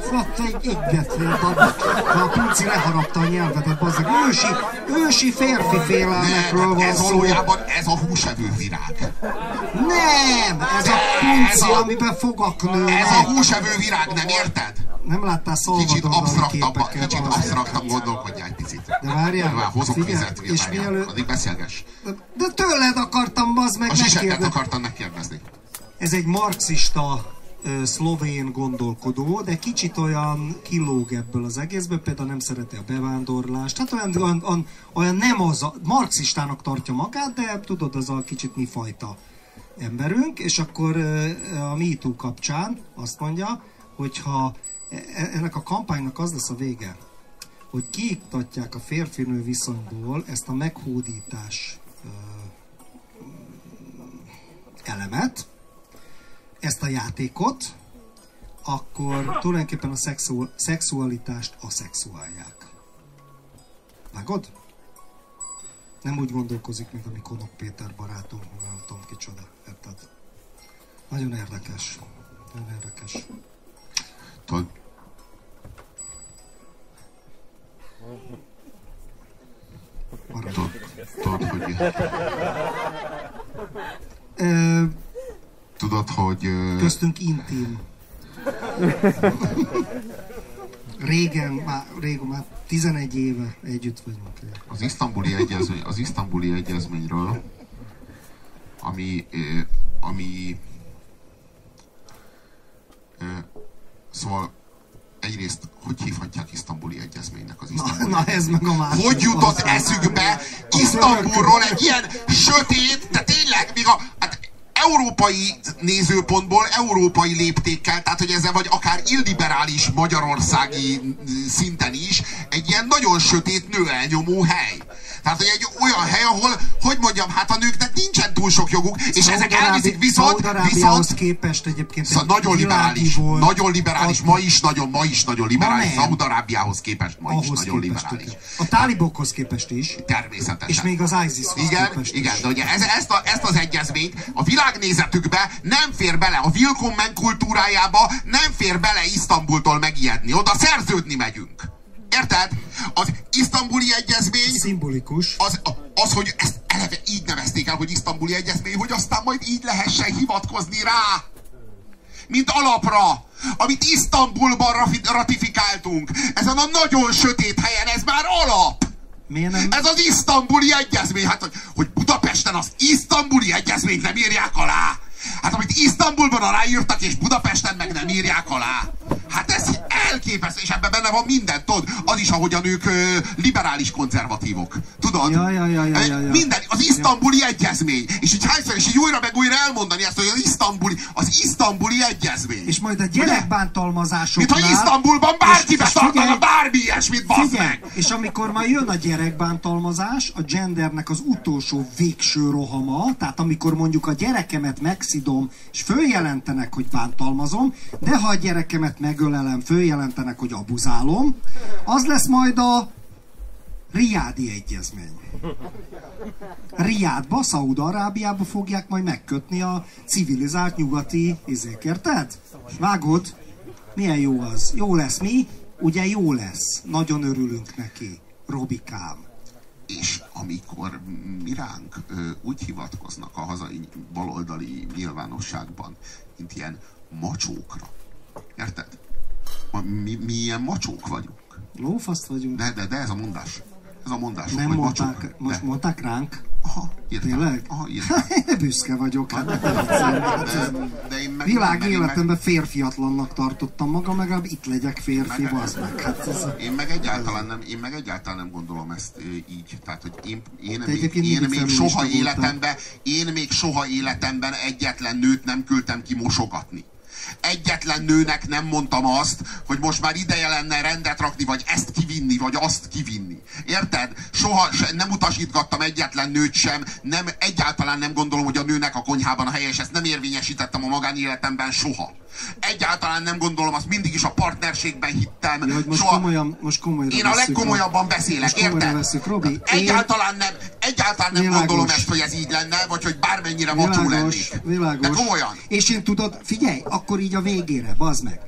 a punci leharapta a nyelvedet, bazd meg. Ősi férfi félelmekről van szó. Valójában ez a húsevő virág. Nem! Ez a punci, amiben fogak nőnek. Ez a húsevő virág, nem érted? Nem láttál Salvador képeket? Kicsit absztraktabb gondolkodjál egy picit. De várjál, hozok vizet, addig beszélgess. De tőled akartam, bazd meg, a Zsizseket akartam megkérdezni. Ez egy marxista szlovén gondolkodó, de kicsit olyan kilóg ebből az egészből, például nem szereti a bevándorlást, hát olyan nem az a, marxistának tartja magát, de tudod, az a kicsit mi fajta emberünk, és akkor a MeToo kapcsán azt mondja, hogyha ennek a kampánynak az lesz a vége, hogy kiiktatják a férfinő viszonyból ezt a meghódítás elemet, ezt a játékot, akkor tulajdonképpen a szexualitást aszexuálják. Vágod? Nem úgy gondolkozik, mint ami Konok Péter barátunk, nem tudom kicsoda. Érted? Nagyon érdekes. Nagyon érdekes. Tudod, hogy... Tudod, hogy... Köztünk intim. Régen, már 11 éve együtt vagyunk. Az isztambuli egyezményről, szóval egyrészt, hogy hívhatják isztambuli egyezménynek az isztambuli Na ez meg a másik. Hogy jutott eszükbe Isztambulról egy ilyen sötét, de tényleg, még európai nézőpontból, európai léptékkel, tehát hogy ezzel vagy akár illiberális magyarországi szinten is, egy ilyen nagyon sötét nőelnyomó hely. Tehát, hogy egy olyan hely, ahol, hogy mondjam, hát a nőknek nincsen túl sok joguk, és ezek elviszik viszont képest egyébként szóval nagyon liberális, ma is nagyon liberális, Szaúd-Arábiához képest ma is nagyon liberális. A tálibokhoz képest is. Természetesen. És még az ISIS-hoz képest igen, is. de ugye ezt az egyezményt a világnézetükbe nem fér bele, a Willkommen kultúrájába nem fér bele Isztambultól megijedni. Oda szerződni megyünk. Érted? Az isztambuli egyezmény... Szimbolikus. Az, hogy ezt eleve így nevezték el, hogy isztambuli egyezmény, hogy aztán majd így lehessen hivatkozni rá. Mint alapra, amit Isztambulban ratifikáltunk. Ezen a nagyon sötét helyen, ez már alap. Miért nem? Ez az isztambuli egyezmény. Hát, hogy Budapesten az isztambuli egyezményt nem írják alá. Hát amit Isztambulban aláírtak, és Budapesten meg nem írják alá. Hát ez elképesztő, és ebben benne van minden, tudod? Az is, ahogy a nők liberális konzervatívok. Tudod? Ja. Minden, az isztambuli egyezmény. És így hányszor, és így újra meg újra elmondani ezt, hogy az isztambuli egyezmény. És majd a gyerekbántalmazásoknál... Mint ha Isztambulban bárkibe tartana bármi ilyesmit, bazd meg! És amikor majd jön a gyerekbántalmazás, a gendernek az utolsó végső rohama, tehát amikor mondjuk a gyerekemet megszidom, és följelentenek, hogy bántalmazom, de ha a gyerekemet megölelem, följelentenek, hogy abuzálom, az lesz majd a Riádi egyezmény. Riádba, Szaúd-Arábiába fogják majd megkötni a civilizált nyugati izék, érted? Vágod? Milyen jó az? Jó lesz mi? Ugye jó lesz. Nagyon örülünk neki. Robikám. És amikor mi ránk úgy hivatkoznak a hazai baloldali nyilvánosságban, mint ilyen macsókra. Érted? Mi ilyen macsók vagyunk. Lófaszt vagyunk. De ez a mondás. Ez a mondás. Nem mondták, most mondták ránk? Aha, írtam. Tényleg? Aha, írtam. Büszke vagyok. De én meg világ életemben férfiatlannak tartottam magam, legalább itt legyek férfi, bazd meg. Hát én meg egyáltalán nem gondolom ezt így. Tehát, hogy én még soha életemben egyetlen nőt nem küldtem ki mosogatni. Egyetlen nőnek nem mondtam azt, hogy most már ideje lenne rendet rakni, vagy ezt kivinni, vagy azt kivinni. Érted? Soha nem utasítgattam egyetlen nőt sem, egyáltalán nem gondolom, hogy a nőnek a konyhában a helye, és ezt nem érvényesítettem a magánéletemben soha. Egyáltalán nem gondolom, azt mindig is a partnerségben hittem. Ja, most soha... Én a legkomolyabban beszélek, érted? Egyáltalán nem gondolom ezt, hogy ez így lenne, vagy hogy bármennyire macsó lennék. Világos. De komolyan. És én tudod, figyelj, akkor így a végére, bazd meg.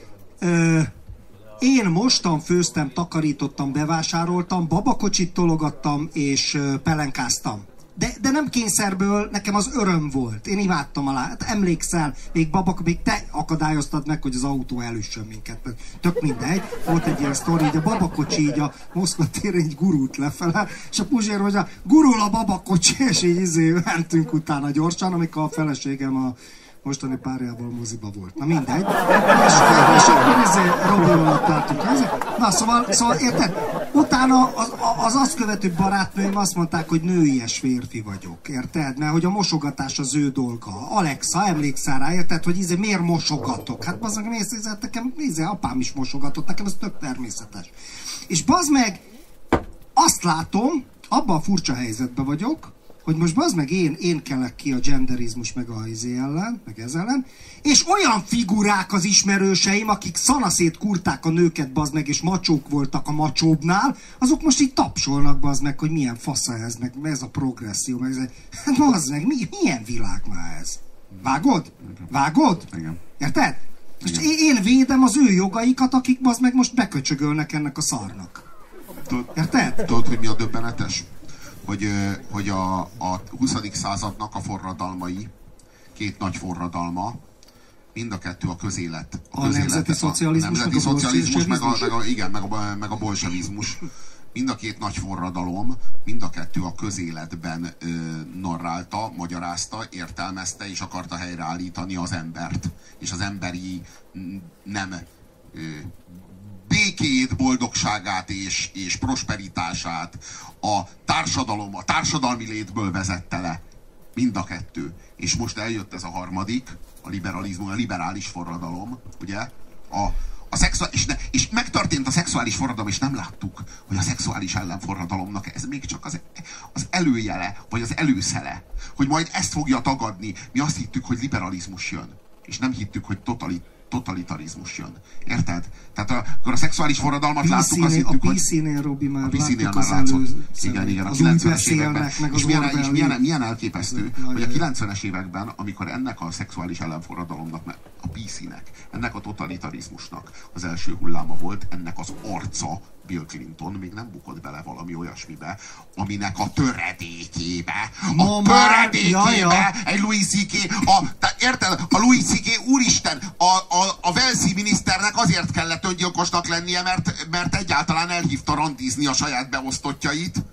Én mostan, főztem, takarítottam, bevásároltam, babakocsit tologattam és pelenkáztam. De nem kényszerből, nekem az öröm volt. Én imádtam alá. Hát emlékszel, még te akadályoztad meg, hogy az autó elüssön minket. Tök mindegy. Volt egy ilyen sztori, így a babakocsi így a Moszkva téren így gurult lefele, és a Puzsér, hogy gurul a babakocsi, és így mentünk utána gyorsan, amikor a feleségem mostani párjával moziba volt. Na mindegy. És akkor Robival ott álltunk. Na szóval érted? Utána az azt követő barátnőim azt mondták, hogy nőies férfi vagyok. Érted? Mert hogy a mosogatás az ő dolga. Alexa, emlékszel rá, érted? Hogy miért mosogatok? Hát bazdmeg nekem apám is mosogatott, nekem ez tök természetes. És bazd meg, azt látom, abban a furcsa helyzetben vagyok, hogy most bazd meg én kelek ki a genderizmus meg a ellen, meg ez ellen, és olyan figurák az ismerőseim, akik szanaszét kurták a nőket bazd meg, és macsók voltak a macsóbbnál, azok most így tapsolnak bazd meg, hogy milyen fasza ez, meg ez a progresszió, meg ez. Hát bazd meg, milyen világ már ez? Vágod? Vágod? Igen. Érted? Most én védem az ő jogaikat, akik bazd meg most beköcsögölnek ennek a szarnak. Érted? Tudod, hogy mi a döbbenetes? Hogy a 20. századnak a forradalmai, két nagy forradalma, mind a kettő a közélet. A nemzeti szocializmus, meg a bolsevizmus. Mind a két nagy forradalom, mind a kettő a közéletben narrálta, magyarázta, értelmezte és akarta helyreállítani az embert. És az emberi nem békét, boldogságát és prosperitását a társadalmi létből vezette le. Mind a kettő. És most eljött ez a harmadik, a liberalizmus, a liberális forradalom, ugye? És megtörtént a szexuális forradalom, és nem láttuk, hogy a szexuális ellenforradalomnak ez még csak az előjele, vagy az előszele. Hogy majd ezt fogja tagadni. Mi azt hittük, hogy liberalizmus jön. És nem hittük, hogy totalitarizmus jön. Érted? Tehát akkor a szexuális forradalmat láttuk, azt hittük, hogy... A PC-nél, Robi, már láttuk az igen, a 90-es években. És milyen elképesztő, hogy a 90-es években, amikor ennek a szexuális ellenforradalomnak, a PC-nek, ennek a totalitarizmusnak az első hulláma volt, ennek az arca, Bill Clinton még nem bukott bele valami olyasmibe, aminek a töredékébe, egy Louis C.K. Érted? A Louis C.K. úristen, a Walesi miniszternek azért kellett öngyilkosnak lennie, mert egyáltalán elhívta randizni a saját beosztottjait.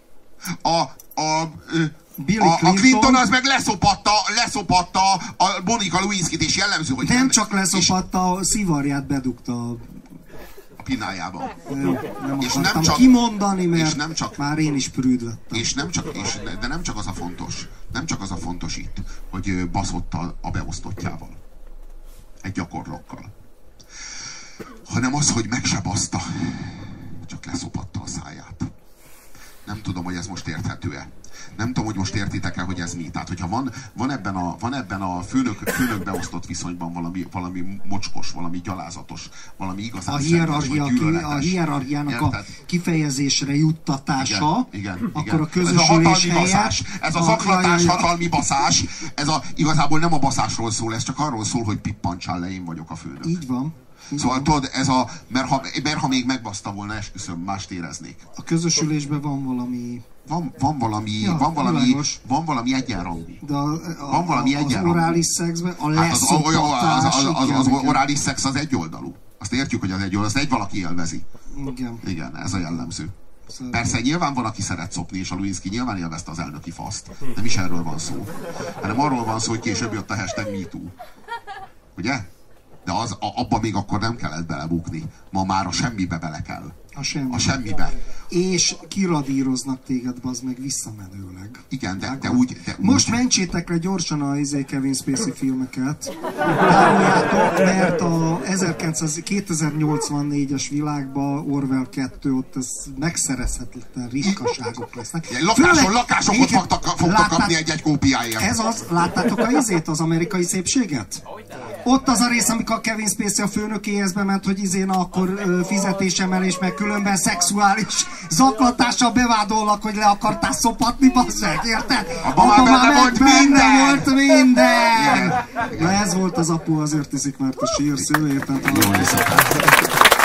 A Clinton az meg leszopatta a Monica Lewinskyt, és jellemző, hogy... Nem csak leszopatta, a szivarját bedugta a pinájába. Nem akartam kimondani, mert már én is prűd lettem. De nem csak az a fontos. Nem csak az a fontos itt, hogy baszott a beosztottjával. Egy gyakornokkal. Hanem az, hogy meg se baszta. Csak leszopatta a száját. Nem tudom, hogy ez most érthető-e. Nem tudom, hogy most értitek-e, hogy ez mi. Tehát, hogyha van ebben a főnök beosztott viszonyban valami mocskos, valami gyalázatos, valami igazán szemes, vagy gyűlöletes. A hierarchiának a kifejezésre juttatása, igen. Akkor a közösülés helyett... Ez a zaklatás, hatalmi baszás, igazából nem a baszásról szól, ez csak arról szól, hogy pippancsál le, én vagyok a főnök. Így van. Szóval tudod, mert ha még megbaszta volna, esküszöm, mást éreznék. A közösülésben van valami... Van valami egyenrangú. De az orális szexben a leszopatás... Az orális szex az egyoldalú. Azt értjük, hogy az egyoldalú, azt egy valaki élvezi. Igen, ez a jellemző. Persze nyilván van, aki szeret szopni, és a Lewinsky nyilván élvezte az elnöki faszt. Nem is erről van szó. Hanem arról van szó, hogy később jött a #MeToo. Ugye? De abba még akkor nem kellett belebukni. Ma már a semmibe bele kell. A semmibe. És kiradíroznak téged, bazd meg visszamenőleg. Igen, de úgy... Most mentsétek le gyorsan a Kevin Spacey filmeket. Tároljátok, mert a 2084-es világban Orwell 2, ott ez megszerezhetetlen ritkaságok lesznek. Lakásokat fogtak kapni egy kópiáért. Ez az, láttátok az amerikai szépséget? Ott az a rész, amikor a Kevin Spacey a főnökéhez bement, hogy akkor fizetésemelés, meg különben szexuális zaklatással bevádolnak, hogy le akartál szopatni, bazzeg, érted? Abban már benne volt minden! Na ez volt az Apu azért iszik, mert a sír szőlét.